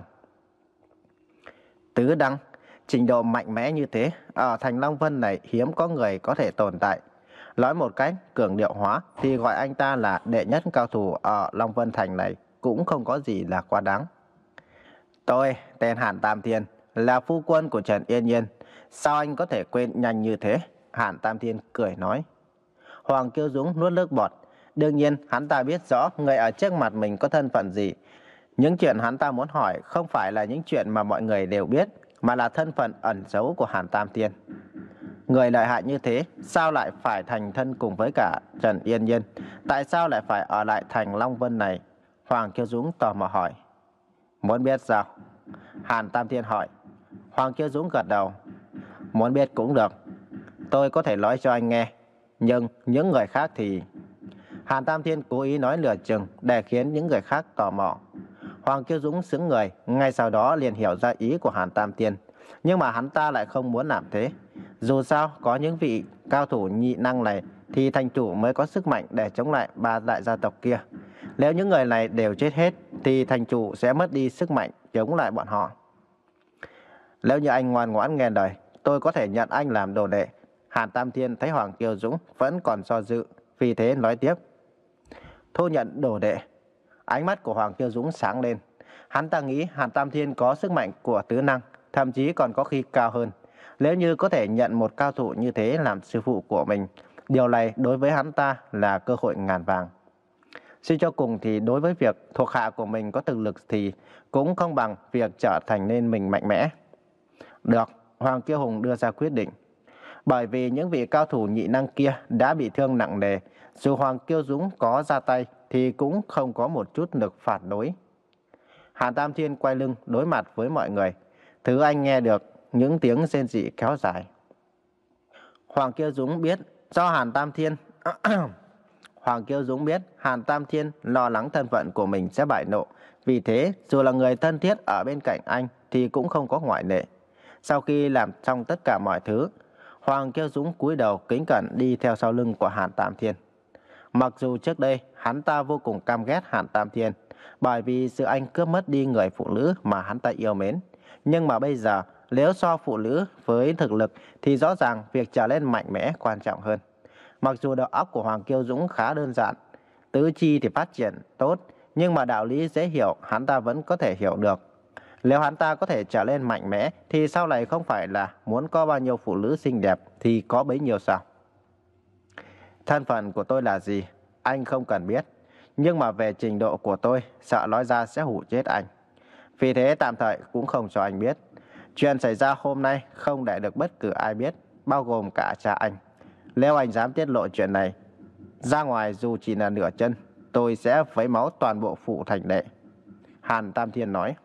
Tứ đăng, trình độ mạnh mẽ như thế, ở thành Long Vân này hiếm có người có thể tồn tại. Nói một cách cường điệu hóa thì gọi anh ta là đệ nhất cao thủ ở Long Vân Thành này cũng không có gì là quá đáng. Tôi tên Hàn Tam Thiên, là phu quân của Trần Yên Nhiên. Sao anh có thể quên nhanh như thế? Hàn Tam Thiên cười nói. Hoàng Kiêu Dũng nuốt nước bọt. Đương nhiên hắn ta biết rõ người ở trước mặt mình có thân phận gì. Những chuyện hắn ta muốn hỏi không phải là những chuyện mà mọi người đều biết, mà là thân phận ẩn giấu của Hàn Tam Thiên. Người lợi hại như thế, sao lại phải thành thân cùng với cả Trần Yên Nhiên? Tại sao lại phải ở lại thành Long Vân này? Hoàng Kiêu Dũng tò mò hỏi. Muốn biết sao? Hàn Tam Thiên hỏi. Hoàng Kiêu Dũng gật đầu. Muốn biết cũng được. Tôi có thể nói cho anh nghe. Nhưng những người khác thì... Hàn Tam Thiên cố ý nói lừa chừng để khiến những người khác tò mò. Hoàng Kiêu Dũng sững người, ngay sau đó liền hiểu ra ý của Hàn Tam Thiên. Nhưng mà hắn ta lại không muốn làm thế. Dù sao, có những vị cao thủ nhị năng này thì thành chủ mới có sức mạnh để chống lại ba đại gia tộc kia. Nếu những người này đều chết hết thì thành chủ sẽ mất đi sức mạnh chống lại bọn họ. Nếu như anh ngoan ngoãn nghe lời, tôi có thể nhận anh làm đồ đệ. Hàn Tam Thiên thấy Hoàng Kiêu Dũng vẫn còn do dự, vì thế nói tiếp. Thu nhận đồ đệ. Ánh mắt của Hoàng Kiêu Dũng sáng lên. Hắn ta nghĩ Hàn Tam Thiên có sức mạnh của tứ năng, thậm chí còn có khi cao hơn. Nếu như có thể nhận một cao thủ như thế làm sư phụ của mình, điều này đối với hắn ta là cơ hội ngàn vàng. Suy cho cùng thì đối với việc thuộc hạ của mình có thực lực thì cũng không bằng việc trở thành nên mình mạnh mẽ. Được, Hoàng Kiêu Hùng đưa ra quyết định. Bởi vì những vị cao thủ nhị năng kia đã bị thương nặng nề, dù Hoàng Kiêu Dũng có ra tay thì cũng không có một chút lực phản đối. Hàn Tam Thiên quay lưng đối mặt với mọi người. Thứ anh nghe được những tiếng rên rỉ kéo dài. Hoàng Kiêu Dũng biết do Hàn Tam Thiên Hoàng Kiêu Dũng biết Hàn Tam Thiên lo lắng thân phận của mình sẽ bại lộ. Vì thế, dù là người thân thiết ở bên cạnh anh thì cũng không có ngoại lệ. Sau khi làm xong tất cả mọi thứ, Hoàng Kiêu Dũng cúi đầu kính cẩn đi theo sau lưng của Hàn Tam Thiên. Mặc dù trước đây hắn ta vô cùng căm ghét Hàn Tam Thiên, bởi vì sự anh cướp mất đi người phụ nữ mà hắn ta yêu mến. Nhưng mà bây giờ, nếu so phụ nữ với thực lực thì rõ ràng việc trở lên mạnh mẽ quan trọng hơn. Mặc dù đầu óc của Hoàng Kiêu Dũng khá đơn giản, tứ chi thì phát triển tốt, nhưng mà đạo lý dễ hiểu hắn ta vẫn có thể hiểu được. Nếu hắn ta có thể trở lên mạnh mẽ thì sau này không phải là muốn có bao nhiêu phụ nữ xinh đẹp thì có bấy nhiêu sao? Thân phận của tôi là gì? Anh không cần biết. Nhưng mà về trình độ của tôi, sợ nói ra sẽ hủ chết anh. Vì thế tạm thời cũng không cho anh biết. Chuyện xảy ra hôm nay không để được bất cứ ai biết, bao gồm cả cha anh. Nếu anh dám tiết lộ chuyện này ra ngoài dù chỉ là nửa chân, tôi sẽ vấy máu toàn bộ phủ thành đệ. Hàn Tam Thiên nói.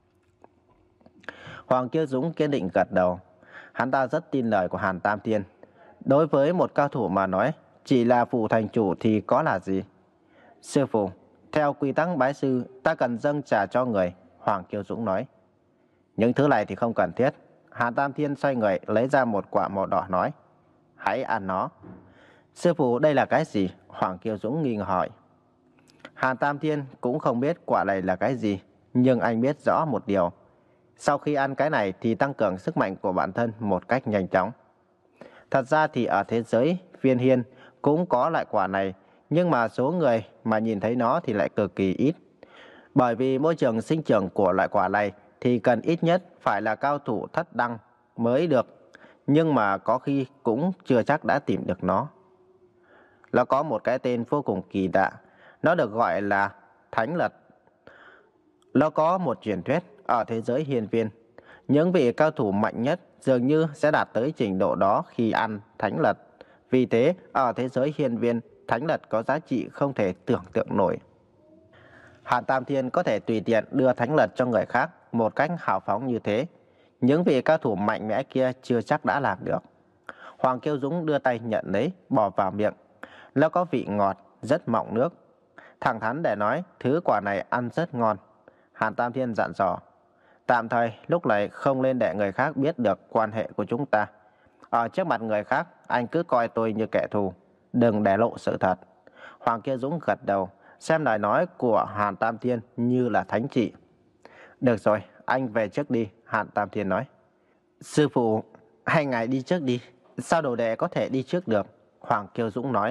Hoàng Kiêu Dũng kiên định gật đầu. Hắn ta rất tin lời của Hàn Tam Thiên. Đối với một cao thủ mà nói, chỉ là phủ thành chủ thì có là gì? Sư phụ, theo quy tắc bái sư, ta cần dâng trà cho người. Hoàng Kiêu Dũng nói. Những thứ này thì không cần thiết. Hàn Tam Thiên xoay người lấy ra một quả màu đỏ nói. Hãy ăn nó. Sư phụ, đây là cái gì? Hoàng Kiêu Dũng nghi ngờ hỏi. Hàn Tam Thiên cũng không biết quả này là cái gì, nhưng anh biết rõ một điều. Sau khi ăn cái này thì tăng cường sức mạnh của bản thân một cách nhanh chóng. Thật ra thì ở thế giới Phiên Hiên cũng có loại quả này, nhưng mà số người mà nhìn thấy nó thì lại cực kỳ ít. Bởi vì môi trường sinh trưởng của loại quả này thì cần ít nhất phải là cao thủ thất đăng mới được, nhưng mà có khi cũng chưa chắc đã tìm được nó. Nó có một cái tên vô cùng kỳ lạ, nó được gọi là Thánh Lật. Nó có một truyền thuyết ở thế giới hiên viên, những vị cao thủ mạnh nhất dường như sẽ đạt tới trình độ đó khi ăn Thánh Lật. Vì thế, ở thế giới hiên viên, Thánh Lật có giá trị không thể tưởng tượng nổi. Hàn Tam Thiên có thể tùy tiện đưa Thánh Lật cho người khác một cách hào phóng như thế. Những vị cao thủ mạnh mẽ kia chưa chắc đã làm được. Hoàng Kiêu Dũng đưa tay nhận lấy, bỏ vào miệng. Nó có vị ngọt, rất mọng nước. Thẳng thắn để nói, thứ quả này ăn rất ngon. Hàn Tam Thiên dặn dò. Tạm thời, lúc này không nên để người khác biết được quan hệ của chúng ta. Ở trước mặt người khác, anh cứ coi tôi như kẻ thù, đừng để lộ sự thật. Hoàng Kiêu Dũng gật đầu, xem lời nói của Hàn Tam Thiên như là thánh chỉ. Được rồi, anh về trước đi, Hàn Tam Thiên nói. Sư phụ, hay ngài đi trước đi, sao đồ đệ có thể đi trước được? Hoàng Kiêu Dũng nói.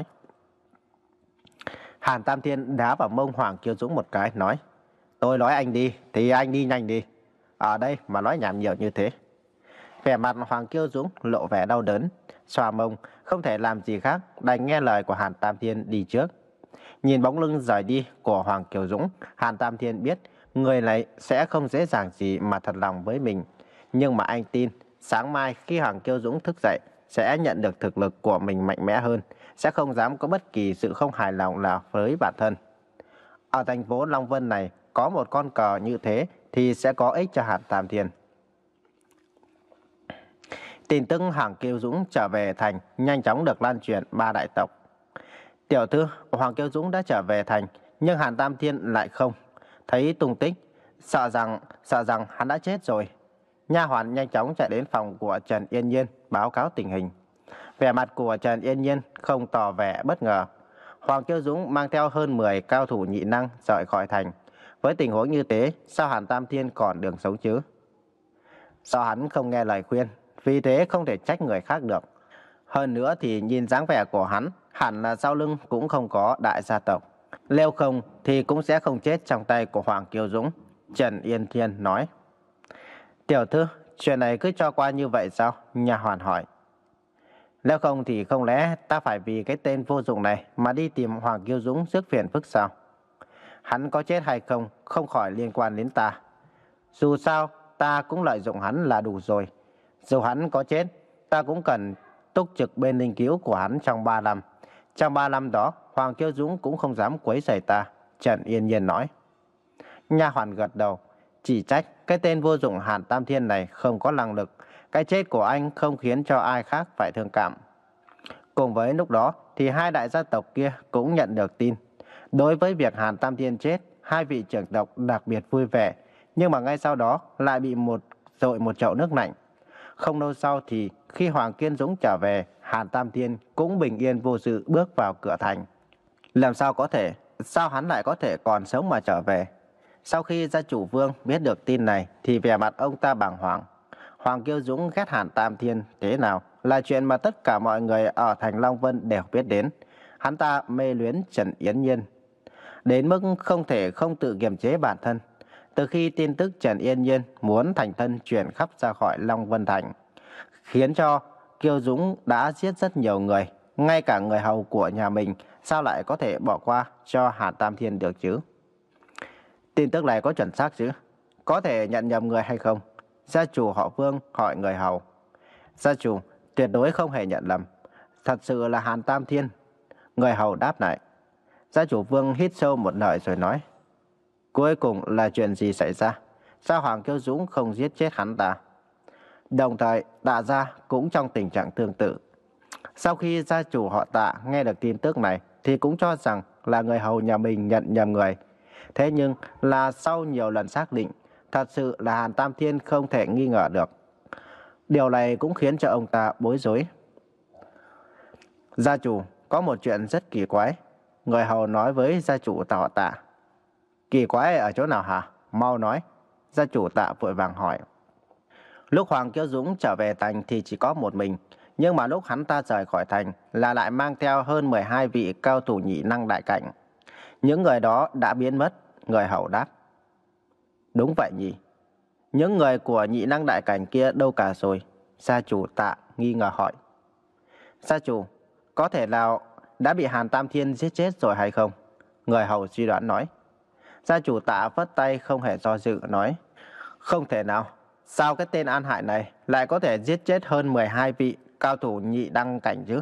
Hàn Tam Thiên đá vào mông Hoàng Kiêu Dũng một cái, nói. Tôi nói anh đi, thì anh đi nhanh đi. Ở đây mà nói nhảm nhiều như thế. Vẻ mặt Hoàng Kiêu Dũng lộ vẻ đau đớn, xoa mông, không thể làm gì khác, đành nghe lời của Hàn Tam Thiên đi trước. Nhìn bóng lưng rời đi của Hoàng Kiều Dũng, Hàn Tam Thiên biết người này sẽ không dễ dàng gì mà thật lòng với mình. Nhưng mà anh tin, sáng mai khi Hoàng Kiều Dũng thức dậy, sẽ nhận được thực lực của mình mạnh mẽ hơn, sẽ không dám có bất kỳ sự không hài lòng nào với bản thân. Ở thành phố Long Vân này, có một con cờ như thế thì sẽ có ích cho Hàn Tam Thiên. Tin tức Hoàng Kiêu Dũng trở về thành nhanh chóng được lan truyền ba đại tộc. Tiểu thư, Hoàng Kiêu Dũng đã trở về thành, nhưng Hàn Tam Thiên lại không thấy tung tích, sợ rằng sợ rằng hắn đã chết rồi. Nha hoàn nhanh chóng chạy đến phòng của Trần Yên Nhiên báo cáo tình hình. Vẻ mặt của Trần Yên Nhiên không tỏ vẻ bất ngờ. Hoàng Kiêu Dũng mang theo hơn mười cao thủ nhị năng rời khỏi thành. Với tình huống như thế, sao Hàn Tam Thiên còn đường sống chứ? Do hắn không nghe lời khuyên, vì thế không thể trách người khác được. Hơn nữa thì nhìn dáng vẻ của hắn, hẳn là sau lưng cũng không có đại gia tộc. Nếu không thì cũng sẽ không chết trong tay của Hoàng Kiêu Dũng. Trần Yên Thiên nói. Tiểu thư, chuyện này cứ cho qua như vậy sao? Nhà hoàn hỏi. Nếu không thì không lẽ ta phải vì cái tên vô dụng này mà đi tìm Hoàng Kiêu Dũng rước phiền phức sao? Hắn có chết hay không không khỏi liên quan đến ta. Dù sao ta cũng lợi dụng hắn là đủ rồi. Dù hắn có chết, ta cũng cần túc trực bên linh cứu của hắn trong ba năm. Trong ba năm đó, Hoàng Kiêu Dũng cũng không dám quấy rầy ta. Trần Yên Nhiên nói. Nha hoàn gật đầu, chỉ trách cái tên vô dụng Hàn Tam Thiên này không có năng lực. Cái chết của anh không khiến cho ai khác phải thương cảm. Cùng với lúc đó thì hai đại gia tộc kia cũng nhận được tin. Đối với việc Hàn Tam Thiên chết, hai vị trưởng tộc đặc biệt vui vẻ. Nhưng mà ngay sau đó lại bị một dội một chậu nước lạnh. Không lâu sau thì khi Hoàng Kiên Dũng trở về, Hàn Tam Thiên cũng bình yên vô sự bước vào cửa thành. Làm sao có thể? Sao hắn lại có thể còn sống mà trở về? Sau khi gia chủ Vương biết được tin này thì vẻ mặt ông ta bàng hoàng. Hoàng Kiêu Dũng ghét Hàn Tam Thiên thế nào là chuyện mà tất cả mọi người ở thành Long Vân đều biết đến. Hắn ta mê luyến Trần Yến Nhiên đến mức không thể không tự kiềm chế bản thân. Từ khi tin tức Trần Yên Nhiên muốn thành thân truyền khắp ra khỏi Long Vân Thành, khiến cho Kiêu Dũng đã giết rất nhiều người, ngay cả người hầu của nhà mình, sao lại có thể bỏ qua cho Hàn Tam Thiên được chứ? Tin tức này có chuẩn xác chứ? Có thể nhận nhầm người hay không? Gia chủ họ Vương hỏi người hầu. Gia chủ tuyệt đối không hề nhận lầm, thật sự là Hàn Tam Thiên. Người hầu đáp lại. Gia chủ Vương hít sâu một hơi rồi nói. Cuối cùng là chuyện gì xảy ra? Sao Hoàng Kiêu Dũng không giết chết hắn ta? Đồng thời Tạ gia cũng trong tình trạng tương tự. Sau khi gia chủ họ Tạ nghe được tin tức này thì cũng cho rằng là người hầu nhà mình nhận nhầm người. Thế nhưng là sau nhiều lần xác định, thật sự là Hàn Tam Thiên không thể nghi ngờ được. Điều này cũng khiến cho ông ta bối rối. Gia chủ, có một chuyện rất kỳ quái. Người hầu nói với gia chủ họ Tạ. Kỳ quái ở chỗ nào hả? Mau nói. Gia chủ Tạ vội vàng hỏi. Lúc Hoàng Kiêu Dũng trở về thành thì chỉ có một mình. Nhưng mà lúc hắn ta rời khỏi thành là lại mang theo hơn mười hai vị cao thủ nhị năng đại cảnh. Những người đó đã biến mất. Người hầu đáp. Đúng vậy nhỉ. Những người của nhị năng đại cảnh kia đâu cả rồi? Gia chủ Tạ nghi ngờ hỏi. Gia chủ, có thể nào đã bị Hàn Tam Thiên giết chết rồi hay không? Người hầu suy đoán nói. Gia chủ Tạ phất tay không hề do dự nói. Không thể nào. Sao cái tên An Hại này lại có thể giết chết hơn mười hai vị cao thủ nhị đăng cảnh chứ?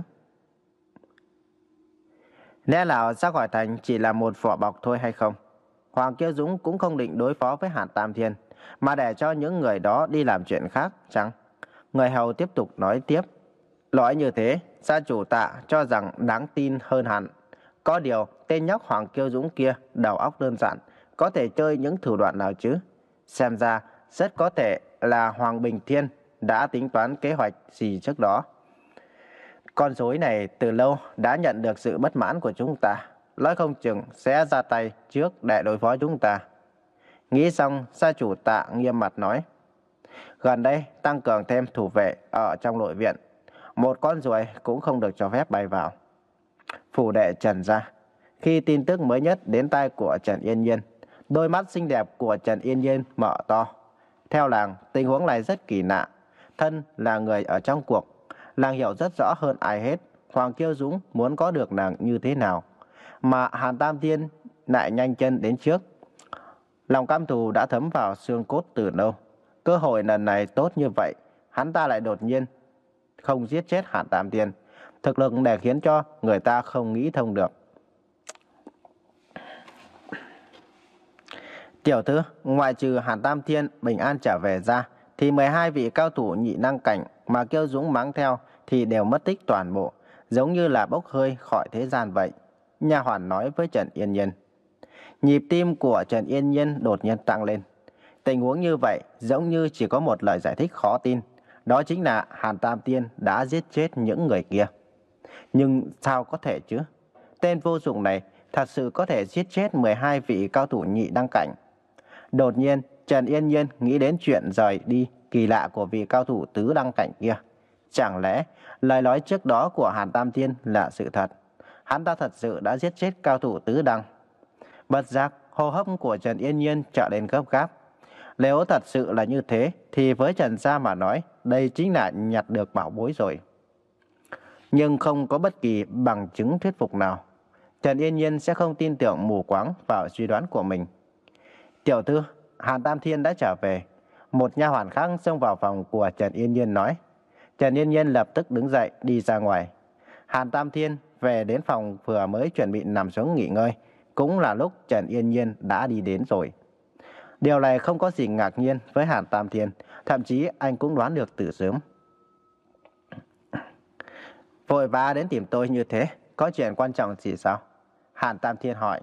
Lẽ nào ra khỏi thành chỉ là một vỏ bọc thôi hay không? Hoàng Kiêu Dũng cũng không định đối phó với Hàn Tam Thiên, mà để cho những người đó đi làm chuyện khác chăng? Người hầu tiếp tục nói tiếp. Nói như thế, gia chủ Tạ cho rằng đáng tin hơn hẳn. Có điều, tên nhóc Hoàng Kiêu Dũng kia đầu óc đơn giản, có thể chơi những thủ đoạn nào chứ? Xem ra, rất có thể là Hoàng Bình Thiên đã tính toán kế hoạch gì trước đó. Con rối này từ lâu đã nhận được sự bất mãn của chúng ta, nói không chừng sẽ ra tay trước để đối phó chúng ta. Nghĩ xong, gia chủ Tạ nghiêm mặt nói, gần đây tăng cường thêm thủ vệ ở trong nội viện, một con ruồi cũng không được cho phép bay vào. Phủ đệ Trần gia. Khi tin tức mới nhất đến tai của Trần Yên Nhiên, đôi mắt xinh đẹp của Trần Yên Nhiên mở to. Theo làng, tình huống này rất kỳ lạ. Thân là người ở trong cuộc, làng hiểu rất rõ hơn ai hết Hoàng Kiêu Dũng muốn có được nàng như thế nào, mà Hàn Tam Thiên lại nhanh chân đến trước. Lòng căm thù đã thấm vào xương cốt từ lâu. Cơ hội lần này tốt như vậy, hắn ta lại đột nhiên không giết chết Hàn Tam Thiên, thực lực để khiến cho người ta không nghĩ thông được. Tiểu thư, ngoại trừ Hàn Tam Thiên bình an trở về ra, thì mười hai vị cao thủ nhị năng cảnh mà Kiêu Dũng mang theo thì đều mất tích toàn bộ, giống như là bốc hơi khỏi thế gian vậy. Nha hoàn nói với Trần Yên Nhiên. Nhịp tim của Trần Yên Nhiên đột nhiên tăng lên. Tình huống như vậy giống như chỉ có một lời giải thích khó tin, đó chính là Hàn Tam Thiên đã giết chết những người kia. Nhưng sao có thể chứ? Tên vô dụng này thật sự có thể giết chết mười hai vị cao thủ nhị đăng cảnh. Đột nhiên, Trần Yên Nhiên nghĩ đến chuyện rời đi kỳ lạ của vị cao thủ tứ đăng cảnh kia. Chẳng lẽ lời nói trước đó của Hàn Tam Thiên là sự thật? Hắn ta thật sự đã giết chết cao thủ tứ đăng. Bất giác, hô hấp của Trần Yên Nhiên trở nên gấp gáp. Nếu thật sự là như thế, thì với Trần gia mà nói, đây chính là nhặt được bảo bối rồi. Nhưng không có bất kỳ bằng chứng thuyết phục nào. Trần Yên Nhiên sẽ không tin tưởng mù quáng vào suy đoán của mình. Tiểu thư, Hàn Tam Thiên đã trở về. Một nha hoàn khác xông vào phòng của Trần Yên Nhiên nói. Trần Yên Nhiên lập tức đứng dậy đi ra ngoài. Hàn Tam Thiên về đến phòng vừa mới chuẩn bị nằm xuống nghỉ ngơi, cũng là lúc Trần Yên Nhiên đã đi đến rồi. Điều này không có gì ngạc nhiên với Hàn Tam Thiên, thậm chí anh cũng đoán được từ sớm. Vội vã đến tìm tôi như thế, có chuyện quan trọng gì sao? Hàn Tam Thiên hỏi.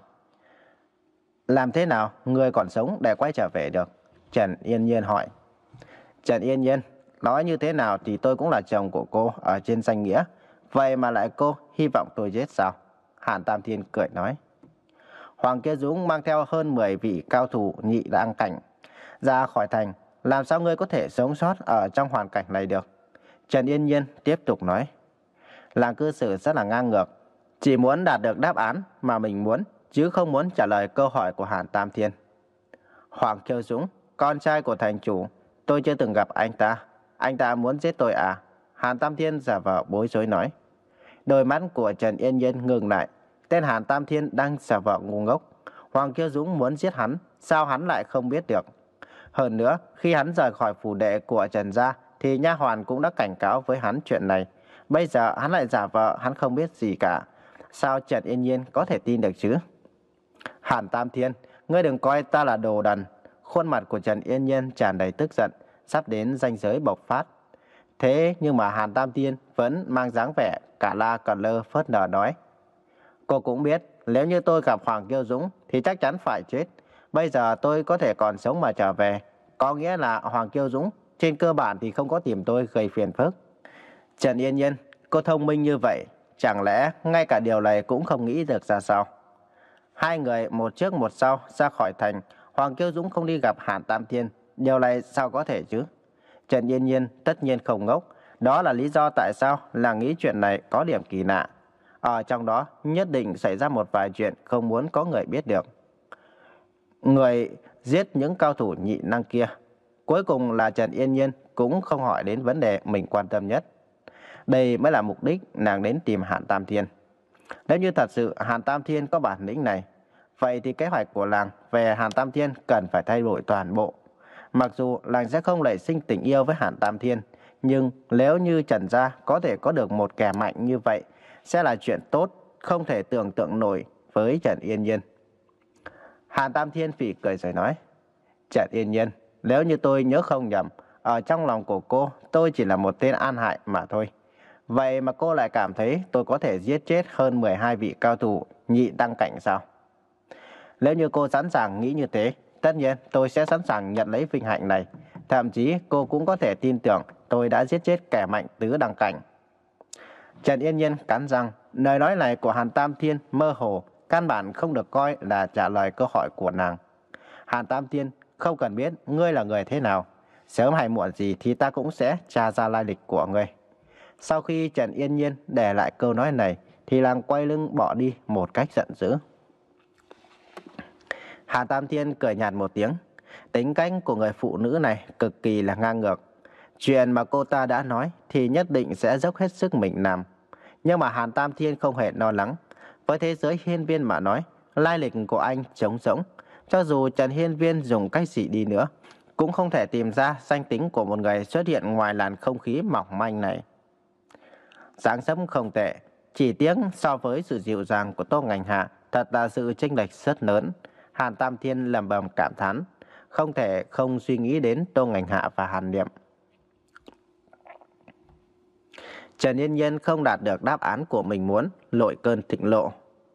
Làm thế nào người còn sống để quay trở về được? Trần Yên Nhiên hỏi. Trần Yên Nhiên, nói như thế nào thì tôi cũng là chồng của cô ở trên danh nghĩa, vậy mà lại cô hy vọng tôi giết sao? Hàn Tam Thiên cười nói. Hoàng Kiêu Dũng mang theo hơn mười vị cao thủ nhị đăng cảnh ra khỏi thành, làm sao ngươi có thể sống sót ở trong hoàn cảnh này được? Trần Yên Nhiên tiếp tục nói. Làng cư xử rất là ngang ngược, chỉ muốn đạt được đáp án mà mình muốn, chứ không muốn trả lời câu hỏi của Hàn Tam Thiên. Hoàng Kiêu Dũng, con trai của thành chủ, tôi chưa từng gặp anh ta. Anh ta muốn giết tôi à? Hàn Tam Thiên giả vờ bối rối nói. Đôi mắt của Trần Yên Nhiên ngừng lại. Tên Hàn Tam Thiên đang giả vờ ngu ngốc. Hoàng Kiêu Dũng muốn giết hắn, sao hắn lại không biết được? Hơn nữa, khi hắn rời khỏi phủ đệ của Trần gia, thì nha hoàn cũng đã cảnh cáo với hắn chuyện này. Bây giờ hắn lại giả vờ hắn không biết gì cả. Sao Trần Yên Nhiên có thể tin được chứ? Hàn Tam Thiên, ngươi đừng coi ta là đồ đần. Khuôn mặt của Trần Yên Nhiên tràn đầy tức giận, sắp đến ranh giới bộc phát. Thế nhưng mà Hàn Tam Thiên vẫn mang dáng vẻ cả la cờ lơ phớt lờ nói. Cô cũng biết, nếu như tôi gặp Hoàng Kiêu Dũng thì chắc chắn phải chết. Bây giờ tôi có thể còn sống mà trở về, có nghĩa là Hoàng Kiêu Dũng trên cơ bản thì không có tìm tôi gây phiền phức. Trần Yên Nhiên, cô thông minh như vậy, chẳng lẽ ngay cả điều này cũng không nghĩ được ra sao? Hai người một trước một sau ra khỏi thành, Hoàng Kiêu Dũng không đi gặp Hàn Tam Thiên, điều này sao có thể chứ? Trần Yên Nhiên tất nhiên không ngốc, đó là lý do tại sao là nghĩ chuyện này có điểm kỳ lạ. Ở trong đó nhất định xảy ra một vài chuyện không muốn có người biết được. Người giết những cao thủ nhị năng kia, cuối cùng là Trần Yên Nhiên cũng không hỏi đến vấn đề mình quan tâm nhất. Đây mới là mục đích nàng đến tìm Hàn Tam Thiên. Nếu như thật sự Hàn Tam Thiên có bản lĩnh này, vậy thì kế hoạch của làng về Hàn Tam Thiên cần phải thay đổi toàn bộ. Mặc dù làng sẽ không nảy sinh tình yêu với Hàn Tam Thiên, nhưng nếu như Trần gia có thể có được một kẻ mạnh như vậy, sẽ là chuyện tốt, không thể tưởng tượng nổi với Trần Yên Nhiên. Hàn Tam Thiên phì cười rồi nói. Trần Yên Nhiên, nếu như tôi nhớ không nhầm, ở trong lòng của cô, tôi chỉ là một tên an hại mà thôi. Vậy mà cô lại cảm thấy tôi có thể giết chết hơn mười hai vị cao thủ nhị đăng cảnh sao? Nếu như cô sẵn sàng nghĩ như thế, tất nhiên tôi sẽ sẵn sàng nhận lấy vinh hạnh này. Thậm chí cô cũng có thể tin tưởng tôi đã giết chết kẻ mạnh tứ đăng cảnh. Trần Yên Nhiên cắn răng, lời nói này của Hàn Tam Thiên mơ hồ, căn bản không được coi là trả lời câu hỏi của nàng. Hàn Tam Thiên, không cần biết ngươi là người thế nào, sớm hay muộn gì thì ta cũng sẽ tra ra lai lịch của ngươi. Sau khi Trần Yên Nhiên để lại câu nói này, thì nàng quay lưng bỏ đi một cách giận dữ. Hàn Tam Thiên cười nhạt một tiếng, tính cách của người phụ nữ này cực kỳ là ngang ngược. Chuyện mà cô ta đã nói thì nhất định sẽ dốc hết sức mình làm. Nhưng mà Hàn Tam Thiên không hề lo lắng. Với thế giới hiên viên mà nói, lai lịch của anh trống rỗng. Cho dù Trần Hiên Viên dùng cách gì đi nữa, cũng không thể tìm ra danh tính của một người xuất hiện ngoài làn không khí mỏng manh này. Dáng dấp không tệ, chỉ tiếc so với sự dịu dàng của Tô Ngành Hạ, thật là sự chênh lệch rất lớn. Hàn Tam Thiên lẩm bẩm cảm thán, không thể không suy nghĩ đến Tô Ngành Hạ và Hàn Niệm. Trần Yên Nhiên không đạt được đáp án của mình muốn, lội cơn thịnh lộ.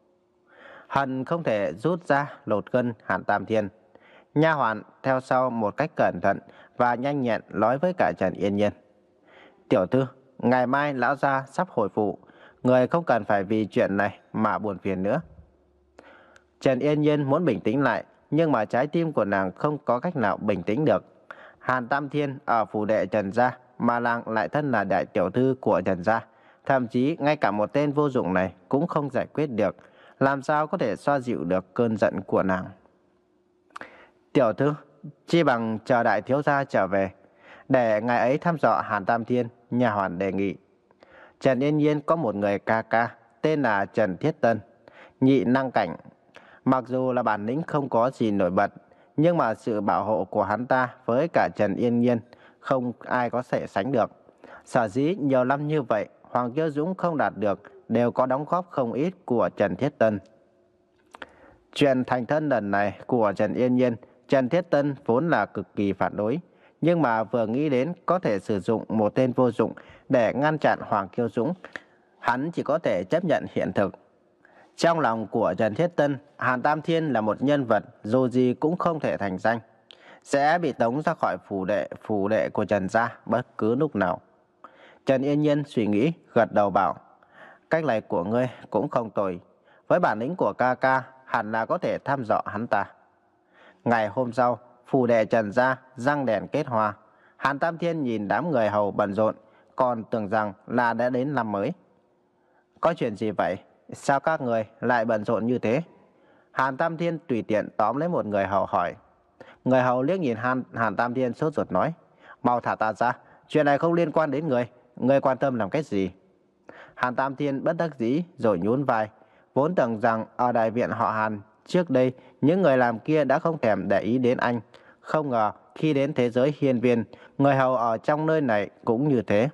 Hận không thể rút ra lột gân Hàn Tam Thiên. Nha hoàn theo sau một cách cẩn thận và nhanh nhẹn nói với cả Trần Yên Nhiên: "Tiểu thư, ngày mai lão gia sắp hồi phụ, người không cần phải vì chuyện này mà buồn phiền nữa." Trần Yên Nhiên muốn bình tĩnh lại, nhưng mà trái tim của nàng không có cách nào bình tĩnh được. Hàn Tam Thiên ở phủ đệ Trần gia, mà nàng lại thân là đại tiểu thư của Trần gia, thậm chí ngay cả một tên vô dụng này cũng không giải quyết được, làm sao có thể xoa dịu được cơn giận của nàng. "Tiểu thư, chi bằng chờ đại thiếu gia trở về, để ngài ấy thăm dò Hàn Tam Thiên." Nhà hoàn đề nghị. Trần Yên Nhiên có một người ca ca tên là Trần Thiết Tân, nhị năng cảnh. Mặc dù là bản lĩnh không có gì nổi bật, nhưng mà sự bảo hộ của hắn ta với cả Trần Yên Nhiên không ai có thể sánh được. Sở dĩ nhiều năm như vậy, Hoàng Kiêu Dũng không đạt được đều có đóng góp không ít của Trần Thiết Tân. Chuyện thành thân lần này của Trần Yên Nhiên, Trần Thiết Tân vốn là cực kỳ phản đối, nhưng mà vừa nghĩ đến có thể sử dụng một tên vô dụng để ngăn chặn Hoàng Kiêu Dũng, hắn chỉ có thể chấp nhận hiện thực. Trong lòng của Trần Thiết Tân, Hàn Tam Thiên là một nhân vật dù gì cũng không thể thành danh, sẽ bị tống ra khỏi phủ đệ phủ đệ của Trần gia bất cứ lúc nào. Trần Yên Nhiên suy nghĩ, gật đầu bảo: "Cách này của ngươi cũng không tồi, với bản lĩnh của ca ca hẳn là có thể thăm dò hắn ta." Ngày hôm sau, phủ đệ Trần gia răng đèn kết hoa. Hàn Tam Thiên nhìn đám người hầu bận rộn, còn tưởng rằng là đã đến năm mới. "Có chuyện gì vậy? Sao các người lại bận rộn như thế?" Hàn Tam Thiên tùy tiện tóm lấy một người hầu hỏi. Người hầu liếc nhìn Hàn, Hàn Tam Thiên sốt ruột nói: "Mau thả ta ra, chuyện này không liên quan đến người, người quan tâm làm cái gì?" Hàn Tam Thiên bất đắc dĩ rồi nhún vai, vốn tưởng rằng ở đại viện họ Hàn trước đây những người làm kia đã không thèm để ý đến anh, không ngờ khi đến thế giới hiên viên, người hầu ở trong nơi này cũng như thế.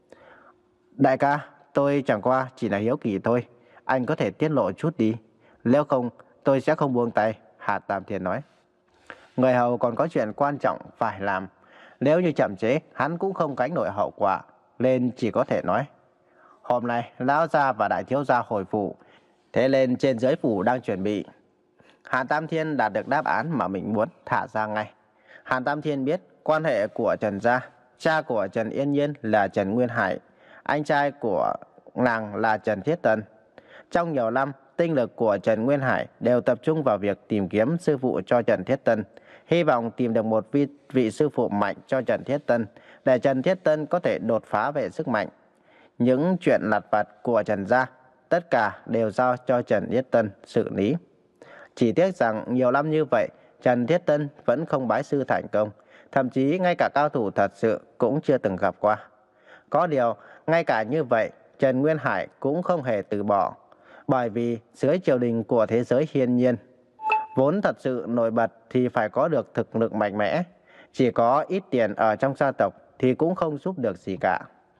"Đại ca, tôi chẳng qua chỉ là hiếu kỳ thôi, anh có thể tiết lộ chút đi, nếu không tôi sẽ không buông tay." Hàn Tam Thiên nói. Người hầu còn có chuyện quan trọng phải làm, nếu như chậm trễ hắn cũng không gánh nổi hậu quả, nên chỉ có thể nói: "Hôm nay lão gia và đại thiếu gia hồi phủ, thế nên trên dưới phủ đang chuẩn bị." Hàn Tam Thiên đạt được đáp án mà mình muốn, thả ra ngay. Hàn Tam Thiên biết quan hệ của Trần gia, cha của Trần Yên Nhiên là Trần Nguyên Hải, anh trai của nàng là Trần Thiết Tân. Trong nhiều năm, tinh lực của Trần Nguyên Hải đều tập trung vào việc tìm kiếm sư phụ cho Trần Thiết Tân, hy vọng tìm được một vị, vị sư phụ mạnh cho Trần Thiết Tân, để Trần Thiết Tân có thể đột phá về sức mạnh. Những chuyện lặt vặt của Trần gia, tất cả đều giao cho Trần Thiết Tân xử lý. Chỉ tiếc rằng nhiều năm như vậy, Trần Thiết Tân vẫn không bái sư thành công, thậm chí ngay cả cao thủ thật sự cũng chưa từng gặp qua. Có điều, ngay cả như vậy, Trần Nguyên Hải cũng không hề từ bỏ, bởi vì dưới triều đình của thế giới hiên nhiên, vốn thật sự nổi bật thì phải có được thực lực mạnh mẽ, chỉ có ít tiền ở trong gia tộc thì cũng không giúp được gì cả.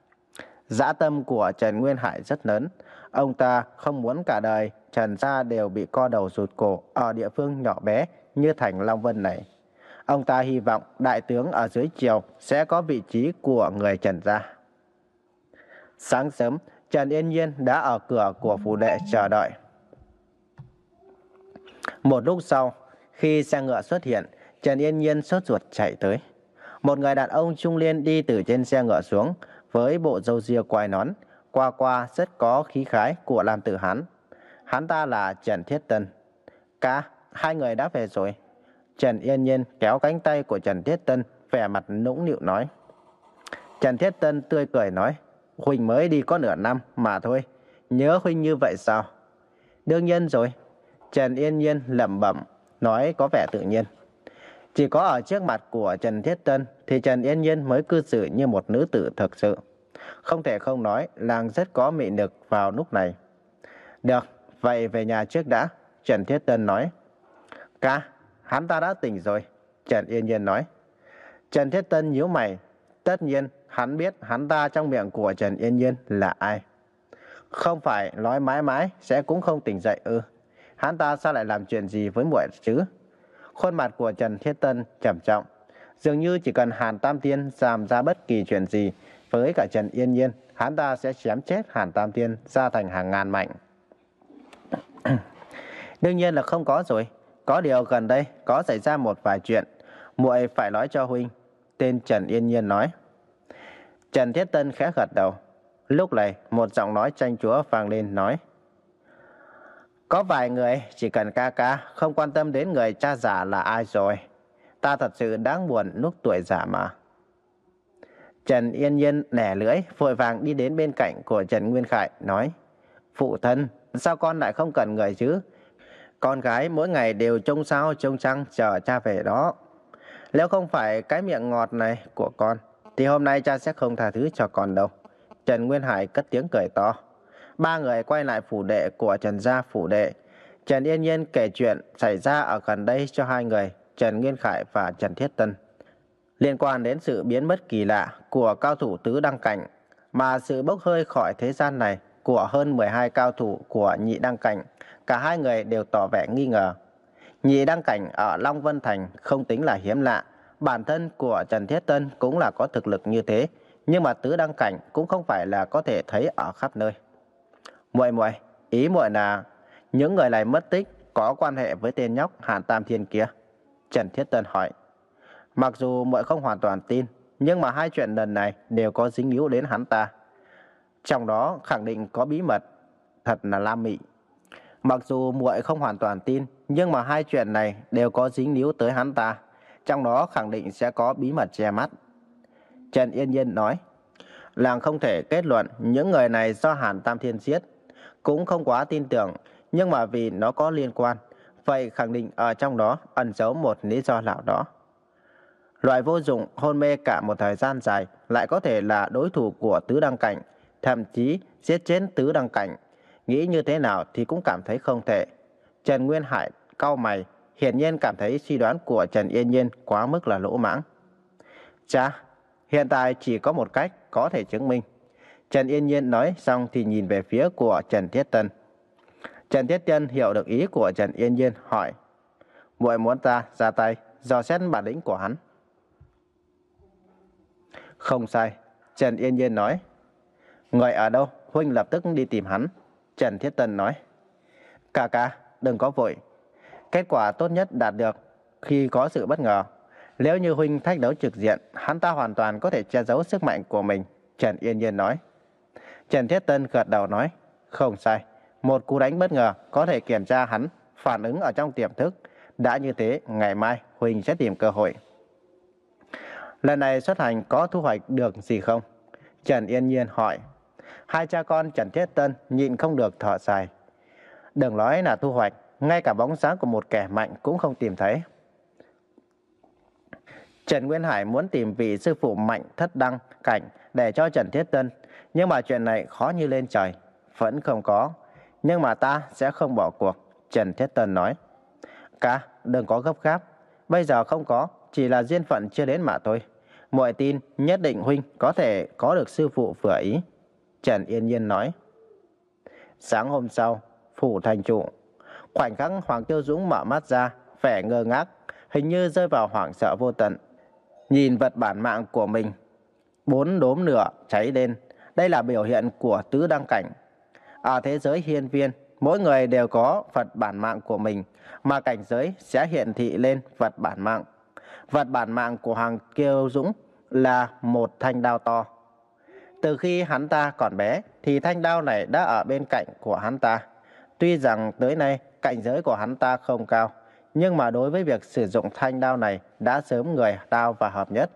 Dã tâm của Trần Nguyên Hải rất lớn, ông ta không muốn cả đời Trần gia đều bị co đầu rụt cổ ở địa phương nhỏ bé như thành Long Vân này. Ông ta hy vọng đại tướng ở dưới triều sẽ có vị trí của người Trần gia. Sáng sớm, Trần Yên Nhiên đã ở cửa của phủ đệ chờ đợi. Một lúc sau, khi xe ngựa xuất hiện, Trần Yên Nhiên sốt ruột chạy tới. Một người đàn ông trung niên đi từ trên xe ngựa xuống, với bộ râu ria quai nón, qua qua rất có khí khái của Lam Tử Hán. Hắn ta là Trần Thiết Tân. Cả hai người đã về rồi. Trần Yên Nhiên kéo cánh tay của Trần Thiết Tân, vẻ mặt nũng nịu nói. Trần Thiết Tân tươi cười nói, huynh mới đi có nửa năm mà thôi, nhớ huynh như vậy sao? Đương nhiên rồi. Trần Yên Nhiên lẩm bẩm, nói có vẻ tự nhiên. Chỉ có ở trước mặt của Trần Thiết Tân thì Trần Yên Nhiên mới cư xử như một nữ tử thực sự. Không thể không nói, nàng rất có mị lực vào lúc này. Được, vậy về nhà trước đã, Trần Thiết Tân nói. Ca, hắn ta đã tỉnh rồi, Trần Yên Nhiên nói. Trần Thiết Tân nhíu mày, tất nhiên hắn biết hắn ta trong miệng của Trần Yên Nhiên là ai. Không phải nói mãi mãi sẽ cũng không tỉnh dậy ư? Hắn ta sao lại làm chuyện gì với muội chứ? Khuôn mặt của Trần Thiết Tân trầm trọng, dường như chỉ cần Hàn Tam Tiên làm ra bất kỳ chuyện gì với cả Trần Yên Nhiên, hắn ta sẽ chém chết Hàn Tam Tiên ra thành hàng ngàn mảnh. Đương nhiên là không có rồi. Có điều gần đây có xảy ra một vài chuyện, muội phải nói cho huynh, tên Trần Yên Nhiên nói. Trần Thiết Tân khẽ gật đầu. Lúc này một giọng nói chanh chúa vang lên nói. Có vài người chỉ cần ca ca không quan tâm đến người cha già là ai rồi. Ta thật sự đáng buồn lúc tuổi già mà. Trần Yên Nhiên nẻ lưỡi, vội vàng đi đến bên cạnh của Trần Nguyên Khải, nói. Phụ thân, sao con lại không cần người chứ? Con gái mỗi ngày đều trông sao trông trăng chờ cha về đó. Nếu không phải cái miệng ngọt này của con, thì hôm nay cha sẽ không tha thứ cho con đâu. Trần Nguyên Hải cất tiếng cười to. Ba người quay lại phủ đệ của Trần gia phủ đệ. Trần Yên Nhiên kể chuyện xảy ra ở gần đây cho hai người, Trần Nguyên Khải và Trần Thiết Tân, liên quan đến sự biến mất kỳ lạ của cao thủ tứ đăng cảnh, mà sự bốc hơi khỏi thế gian này của hơn mười hai cao thủ của nhị đăng cảnh. Cả hai người đều tỏ vẻ nghi ngờ. Nhị đăng cảnh ở Long Vân Thành không tính là hiếm lạ, bản thân của Trần Thiết Tân cũng là có thực lực như thế, nhưng mà tứ đăng cảnh cũng không phải là có thể thấy ở khắp nơi. Muội muội, ý muội là những người này mất tích có quan hệ với tên nhóc Hàn Tam Thiên kia? Trần Thiết Tân hỏi. Mặc dù muội không hoàn toàn tin, nhưng mà hai chuyện lần này đều có dính líu đến hắn ta. Trong đó khẳng định có bí mật, thật là lam mị. Mặc dù muội không hoàn toàn tin, nhưng mà hai chuyện này đều có dính líu tới hắn ta. Trong đó khẳng định sẽ có bí mật che mắt. Trần Yên Nhiên nói. Làng không thể kết luận những người này do Hàn Tam Thiên giết, cũng không quá tin tưởng, nhưng mà vì nó có liên quan, vậy khẳng định ở trong đó ẩn giấu một lý do nào đó. Loại vô dụng hôn mê cả một thời gian dài lại có thể là đối thủ của tứ đăng cảnh, thậm chí giết chết tứ đăng cảnh. Nghĩ như thế nào thì cũng cảm thấy không thể. Trần Nguyên Hải cau mày, hiển nhiên cảm thấy suy đoán của Trần Yên Nhiên quá mức là lỗ mãng. Cha, hiện tại chỉ có một cách có thể chứng minh. Trần Yên Nhiên nói xong thì nhìn về phía của Trần Thiết Tân. Trần Thiết Tân hiểu được ý của Trần Yên Nhiên, hỏi. Muội muốn ta ra tay dò xét bản lĩnh của hắn? Không sai, Trần Yên Nhiên nói. Người ở đâu, huynh lập tức đi tìm hắn, Trần Thiết Tân nói. Ca ca, đừng có vội. Kết quả tốt nhất đạt được khi có sự bất ngờ. Nếu như huynh thách đấu trực diện, hắn ta hoàn toàn có thể che giấu sức mạnh của mình, Trần Yên Nhiên nói. Trần Thiết Tân gật đầu nói. Không sai, một cú đánh bất ngờ có thể kiểm tra hắn phản ứng ở trong tiềm thức. Đã như thế, ngày mai huynh sẽ tìm cơ hội. Lần này xuất hành có thu hoạch được gì không? Trần Yên Nhiên hỏi. Hai cha con Trần Thiết Tân nhịn không được thở dài. Đừng nói là thu hoạch, ngay cả bóng dáng của một kẻ mạnh cũng không tìm thấy. Trần Nguyên Hải muốn tìm vị sư phụ mạnh thất đăng cảnh để cho Trần Thiết Tân, nhưng mà chuyện này khó như lên trời. Vẫn không có, nhưng mà ta sẽ không bỏ cuộc, Trần Thiết Tân nói. Ca, đừng có gấp gáp, bây giờ không có, chỉ là duyên phận chưa đến mà thôi. Muội tin nhất định huynh có thể có được sư phụ vừa ý, Trần Yên Nhiên nói. Sáng hôm sau, phủ thành chủ. Khoảnh khắc Hoàng Tiêu Dũng mở mắt ra, vẻ ngơ ngác, hình như rơi vào hoảng sợ vô tận. Nhìn vật bản mạng của mình, bốn đốm lửa cháy lên. Đây là biểu hiện của tứ đăng cảnh. Ở thế giới hiên viên, mỗi người đều có vật bản mạng của mình, mà cảnh giới sẽ hiện thị lên vật bản mạng. Vật bản mạng của Hoàng Kiêu Dũng là một thanh đao to. Từ khi hắn ta còn bé thì thanh đao này đã ở bên cạnh của hắn ta. Tuy rằng tới nay cảnh giới của hắn ta không cao, nhưng mà đối với việc sử dụng thanh đao này đã sớm người đao và hợp nhất.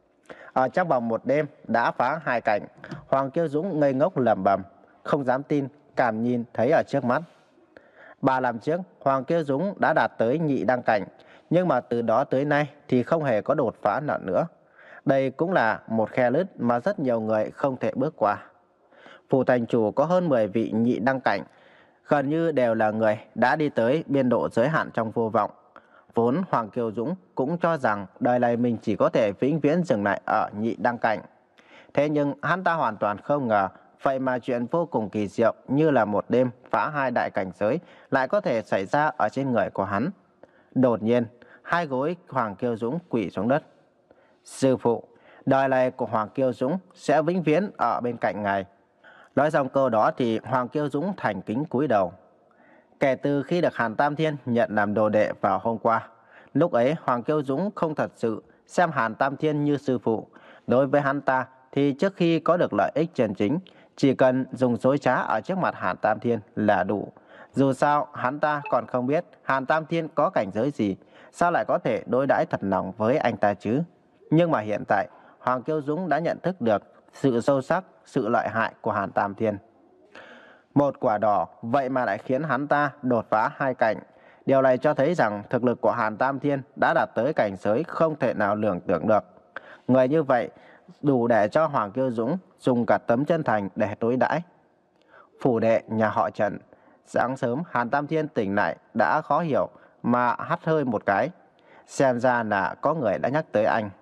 Ở trong vòng một đêm đã phá hai cảnh, Hoàng Kiêu Dũng ngây ngốc lẩm bẩm, không dám tin cảm nhìn thấy ở trước mắt. Ba năm trước, Hoàng Kiêu Dũng đã đạt tới nhị đăng cảnh, nhưng mà từ đó tới nay thì không hề có đột phá nào nữa. Đây cũng là một khe nứt mà rất nhiều người không thể bước qua. Phủ thành chủ có hơn mười vị nhị đăng cảnh, gần như đều là người đã đi tới biên độ giới hạn trong vô vọng. Vốn Hoàng Kiêu Dũng cũng cho rằng đời này mình chỉ có thể vĩnh viễn dừng lại ở nhị đăng cảnh. Thế nhưng hắn ta hoàn toàn không ngờ, vậy mà chuyện vô cùng kỳ diệu như là một đêm phá hai đại cảnh giới lại có thể xảy ra ở trên người của hắn. Đột nhiên, hai gối Hoàng Kiêu Dũng quỳ xuống đất. Sư phụ, đời này của Hoàng Kiêu Dũng sẽ vĩnh viễn ở bên cạnh ngài. Nói xong câu đó thì Hoàng Kiêu Dũng thành kính cúi đầu. Kể từ khi được Hàn Tam Thiên nhận làm đồ đệ vào hôm qua, lúc ấy Hoàng Kiêu Dũng không thật sự xem Hàn Tam Thiên như sư phụ. Đối với hắn ta thì trước khi có được lợi ích chân chính, chỉ cần dùng dối trá ở trước mặt Hàn Tam Thiên là đủ. Dù sao hắn ta còn không biết Hàn Tam Thiên có cảnh giới gì, sao lại có thể đối đãi thật lòng với anh ta chứ. Nhưng mà hiện tại Hoàng Kiêu Dũng đã nhận thức được sự sâu sắc, sự lợi hại của Hàn Tam Thiên. Một quả đỏ vậy mà lại khiến hắn ta đột phá hai cảnh. Điều này cho thấy rằng thực lực của Hàn Tam Thiên đã đạt tới cảnh giới không thể nào lường tượng được. Người như vậy đủ để cho Hoàng Kiêu Dũng dùng cả tấm chân thành để đối đãi. Phủ đệ nhà họ Trần. Sáng sớm Hàn Tam Thiên tỉnh lại đã khó hiểu mà hắt hơi một cái. Xem ra là có người đã nhắc tới anh.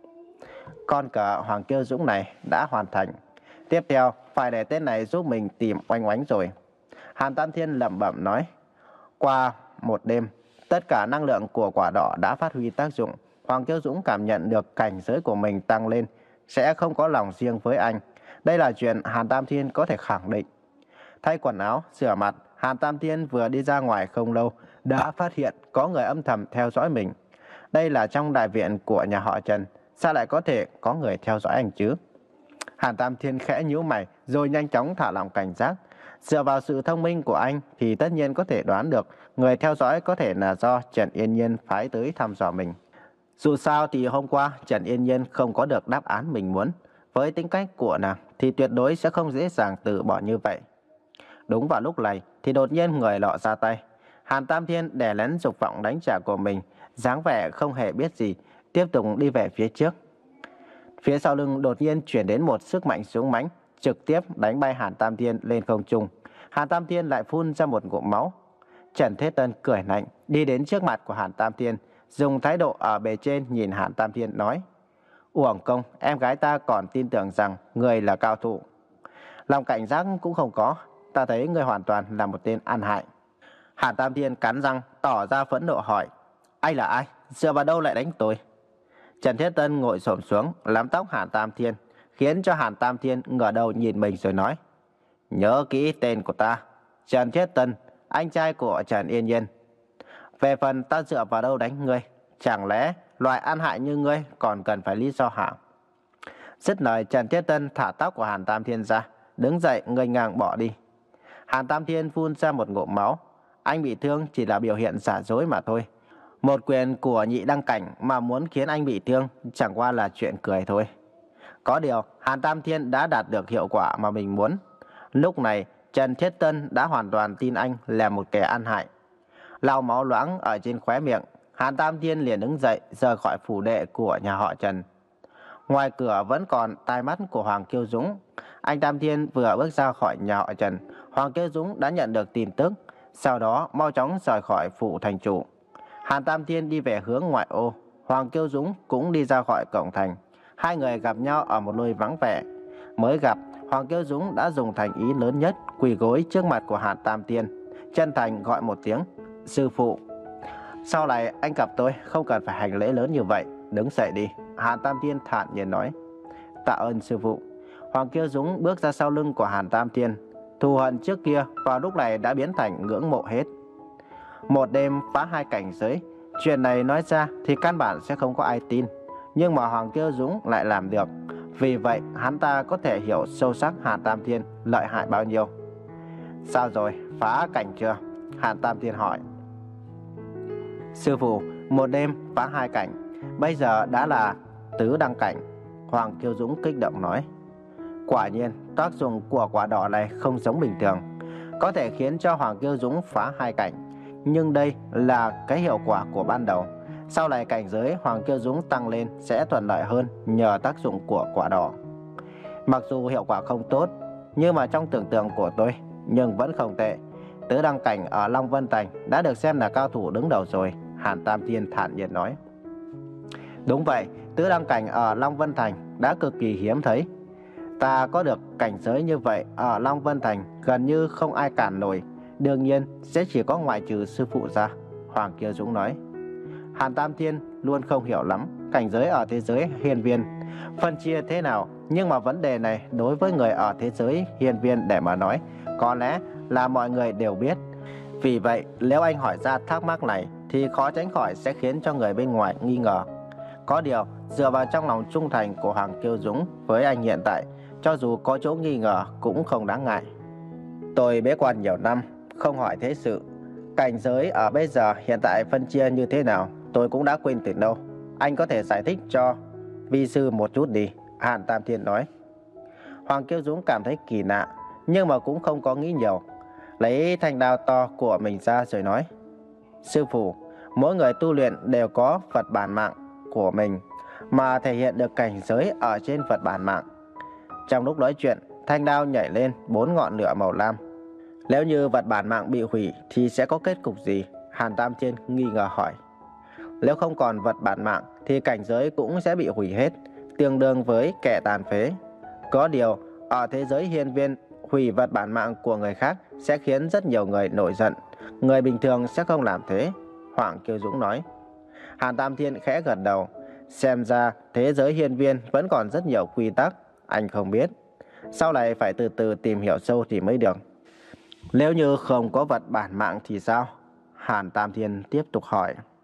Con cờ Hoàng Kiêu Dũng này đã hoàn thành. Tiếp theo phải để tên này giúp mình tìm Oanh Oánh rồi. Hàn Tam Thiên lẩm bẩm nói. Qua một đêm, tất cả năng lượng của quả đỏ đã phát huy tác dụng. Hoàng Kiêu Dũng cảm nhận được cảnh giới của mình tăng lên, sẽ không có lòng riêng với anh. Đây là chuyện Hàn Tam Thiên có thể khẳng định. Thay quần áo, rửa mặt, Hàn Tam Thiên vừa đi ra ngoài không lâu đã phát hiện có người âm thầm theo dõi mình. Đây là trong đại viện của nhà họ Trần, sao lại có thể có người theo dõi anh chứ? Hàn Tam Thiên khẽ nhíu mày rồi nhanh chóng thả lỏng cảnh giác. Dựa vào sự thông minh của anh thì tất nhiên có thể đoán được người theo dõi có thể là do Trần Yên Nhiên phái tới thăm dò mình. Dù sao thì hôm qua Trần Yên Nhiên không có được đáp án mình muốn. Với tính cách của nàng thì tuyệt đối sẽ không dễ dàng từ bỏ như vậy. Đúng vào lúc này thì đột nhiên người lọ ra tay. Hàn Tam Thiên đè lén dục vọng đánh trả của mình, dáng vẻ không hề biết gì, tiếp tục đi về phía trước. Phía sau lưng đột nhiên chuyển đến một sức mạnh dũng mãnh, trực tiếp đánh bay Hàn Tam Thiên lên không trung. Hàn Tam Thiên lại phun ra một ngụm máu. Trần Thế Tân cười lạnh đi đến trước mặt của Hàn Tam Thiên, dùng thái độ ở bề trên nhìn Hàn Tam Thiên nói: Uổng công, em gái ta còn tin tưởng rằng người là cao thủ. Lòng cảnh giác cũng không có, ta thấy người hoàn toàn là một tên ăn hại. Hàn Tam Thiên cắn răng tỏ ra phẫn nộ hỏi: Anh là ai? Dựa vào đâu lại đánh tôi? Trần Thế Tân ngồi xổm xuống nắm tóc Hàn Tam Thiên, khiến cho Hàn Tam Thiên ngửa đầu nhìn mình rồi nói: Nhớ kỹ tên của ta, Trần Thế Tân, anh trai của Trần Yên Nhiên. Về phần ta dựa vào đâu đánh ngươi, chẳng lẽ loại ăn hại như ngươi còn cần phải lý do hả? Dứt lời, Trần Thế Tân thả tóc của Hàn Tam Thiên ra, đứng dậy nghênh ngang bỏ đi. Hàn Tam Thiên phun ra một ngụm máu. Anh bị thương chỉ là biểu hiện giả dối mà thôi. Một quyền của nhị đăng cảnh mà muốn khiến anh bị thương chẳng qua là chuyện cười thôi. Có điều Hàn Tam Thiên đã đạt được hiệu quả mà mình muốn. Lúc này Trần Thế Tân đã hoàn toàn tin anh là một kẻ ăn hại. Lau máu loãng ở trên khóe miệng, Hàn Tam Thiên liền đứng dậy rời khỏi phủ đệ của nhà họ Trần. Ngoài cửa vẫn còn tai mắt của Hoàng Kiêu Dũng. Anh Tam Thiên vừa bước ra khỏi nhà họ Trần, Hoàng Kiêu Dũng đã nhận được tin tức, sau đó mau chóng rời khỏi phủ thành chủ. Hàn Tam Thiên đi về hướng ngoại ô, Hoàng Kiêu Dũng cũng đi ra khỏi cổng thành. Hai người gặp nhau ở một nơi vắng vẻ. Mới gặp, Hoàng Kiêu Dũng đã dùng thành ý lớn nhất quỳ gối trước mặt của Hàn Tam Thiên, chân thành gọi một tiếng sư phụ. Sau này anh gặp tôi không cần phải hành lễ lớn như vậy, đứng dậy đi. Hàn Tam Thiên thản nhiên nói. Tạ ơn sư phụ. Hoàng Kiêu Dũng bước ra sau lưng của Hàn Tam Thiên. Thù hận trước kia vào lúc này đã biến thành ngưỡng mộ hết. Một đêm phá hai cảnh giới, Chuyện này nói ra thì căn bản sẽ không có ai tin, nhưng mà Hoàng Kiêu Dũng lại làm được. Vì vậy hắn ta có thể hiểu sâu sắc Hàn Tam Thiên lợi hại bao nhiêu. Sao rồi, phá cảnh chưa? Hàn Tam Thiên hỏi. Sư phụ, một đêm phá hai cảnh, bây giờ đã là tứ đăng cảnh. Hoàng Kiêu Dũng kích động nói. Quả nhiên tác dụng của quả đỏ này không giống bình thường, có thể khiến cho Hoàng Kiêu Dũng phá hai cảnh. Nhưng đây là cái hiệu quả của ban đầu. Sau này cảnh giới Hoàng Kiêu Dũng tăng lên sẽ thuận lợi hơn nhờ tác dụng của quả đỏ. Mặc dù hiệu quả không tốt, nhưng mà trong tưởng tượng của tôi nhưng vẫn không tệ. Tứ đăng cảnh ở Long Vân Thành đã được xem là cao thủ đứng đầu rồi, Hàn Tam Thiên thản nhiên nói. Đúng vậy, tứ đăng cảnh ở Long Vân Thành đã cực kỳ hiếm thấy. Ta có được cảnh giới như vậy ở Long Vân Thành gần như không ai cản nổi. Đương nhiên sẽ chỉ có ngoại trừ sư phụ ra, Hoàng Kiêu Dũng nói. Hàn Tam Thiên luôn không hiểu lắm cảnh giới ở thế giới hiên viên phân chia thế nào, nhưng mà vấn đề này đối với người ở thế giới hiên viên để mà nói, có lẽ là mọi người đều biết. Vì vậy nếu anh hỏi ra thắc mắc này thì khó tránh khỏi sẽ khiến cho người bên ngoài nghi ngờ. Có điều dựa vào trong lòng trung thành của Hoàng Kiêu Dũng với anh hiện tại, cho dù có chỗ nghi ngờ cũng không đáng ngại. Tôi bế quan nhiều năm, không hỏi thế sự. Cảnh giới ở bây giờ hiện tại phân chia như thế nào tôi cũng đã quên từ lâu. Anh có thể giải thích cho vi sư một chút đi, Hàn Tam Thiên nói. Hoàng Kiêu Dũng cảm thấy kỳ lạ, nhưng mà cũng không có nghĩ nhiều. Lấy thanh đao to của mình ra rồi nói. Sư phụ, mỗi người tu luyện đều có Phật bản mạng của mình, mà thể hiện được cảnh giới ở trên Phật bản mạng. Trong lúc nói chuyện, thanh đao nhảy lên bốn ngọn lửa màu lam. Nếu như vật bản mạng bị hủy thì sẽ có kết cục gì? Hàn Tam Thiên nghi ngờ hỏi. Nếu không còn vật bản mạng thì cảnh giới cũng sẽ bị hủy hết, tương đương với kẻ tàn phế. Có điều, ở thế giới hiên viên, hủy vật bản mạng của người khác sẽ khiến rất nhiều người nổi giận. Người bình thường sẽ không làm thế, Hoàng Kiêu Dũng nói. Hàn Tam Thiên khẽ gật đầu. Xem ra thế giới hiên viên vẫn còn rất nhiều quy tắc anh không biết, sau này phải từ từ tìm hiểu sâu thì mới được. Nếu như không có vật bản mạng thì sao? Hàn Tam Thiên tiếp tục hỏi.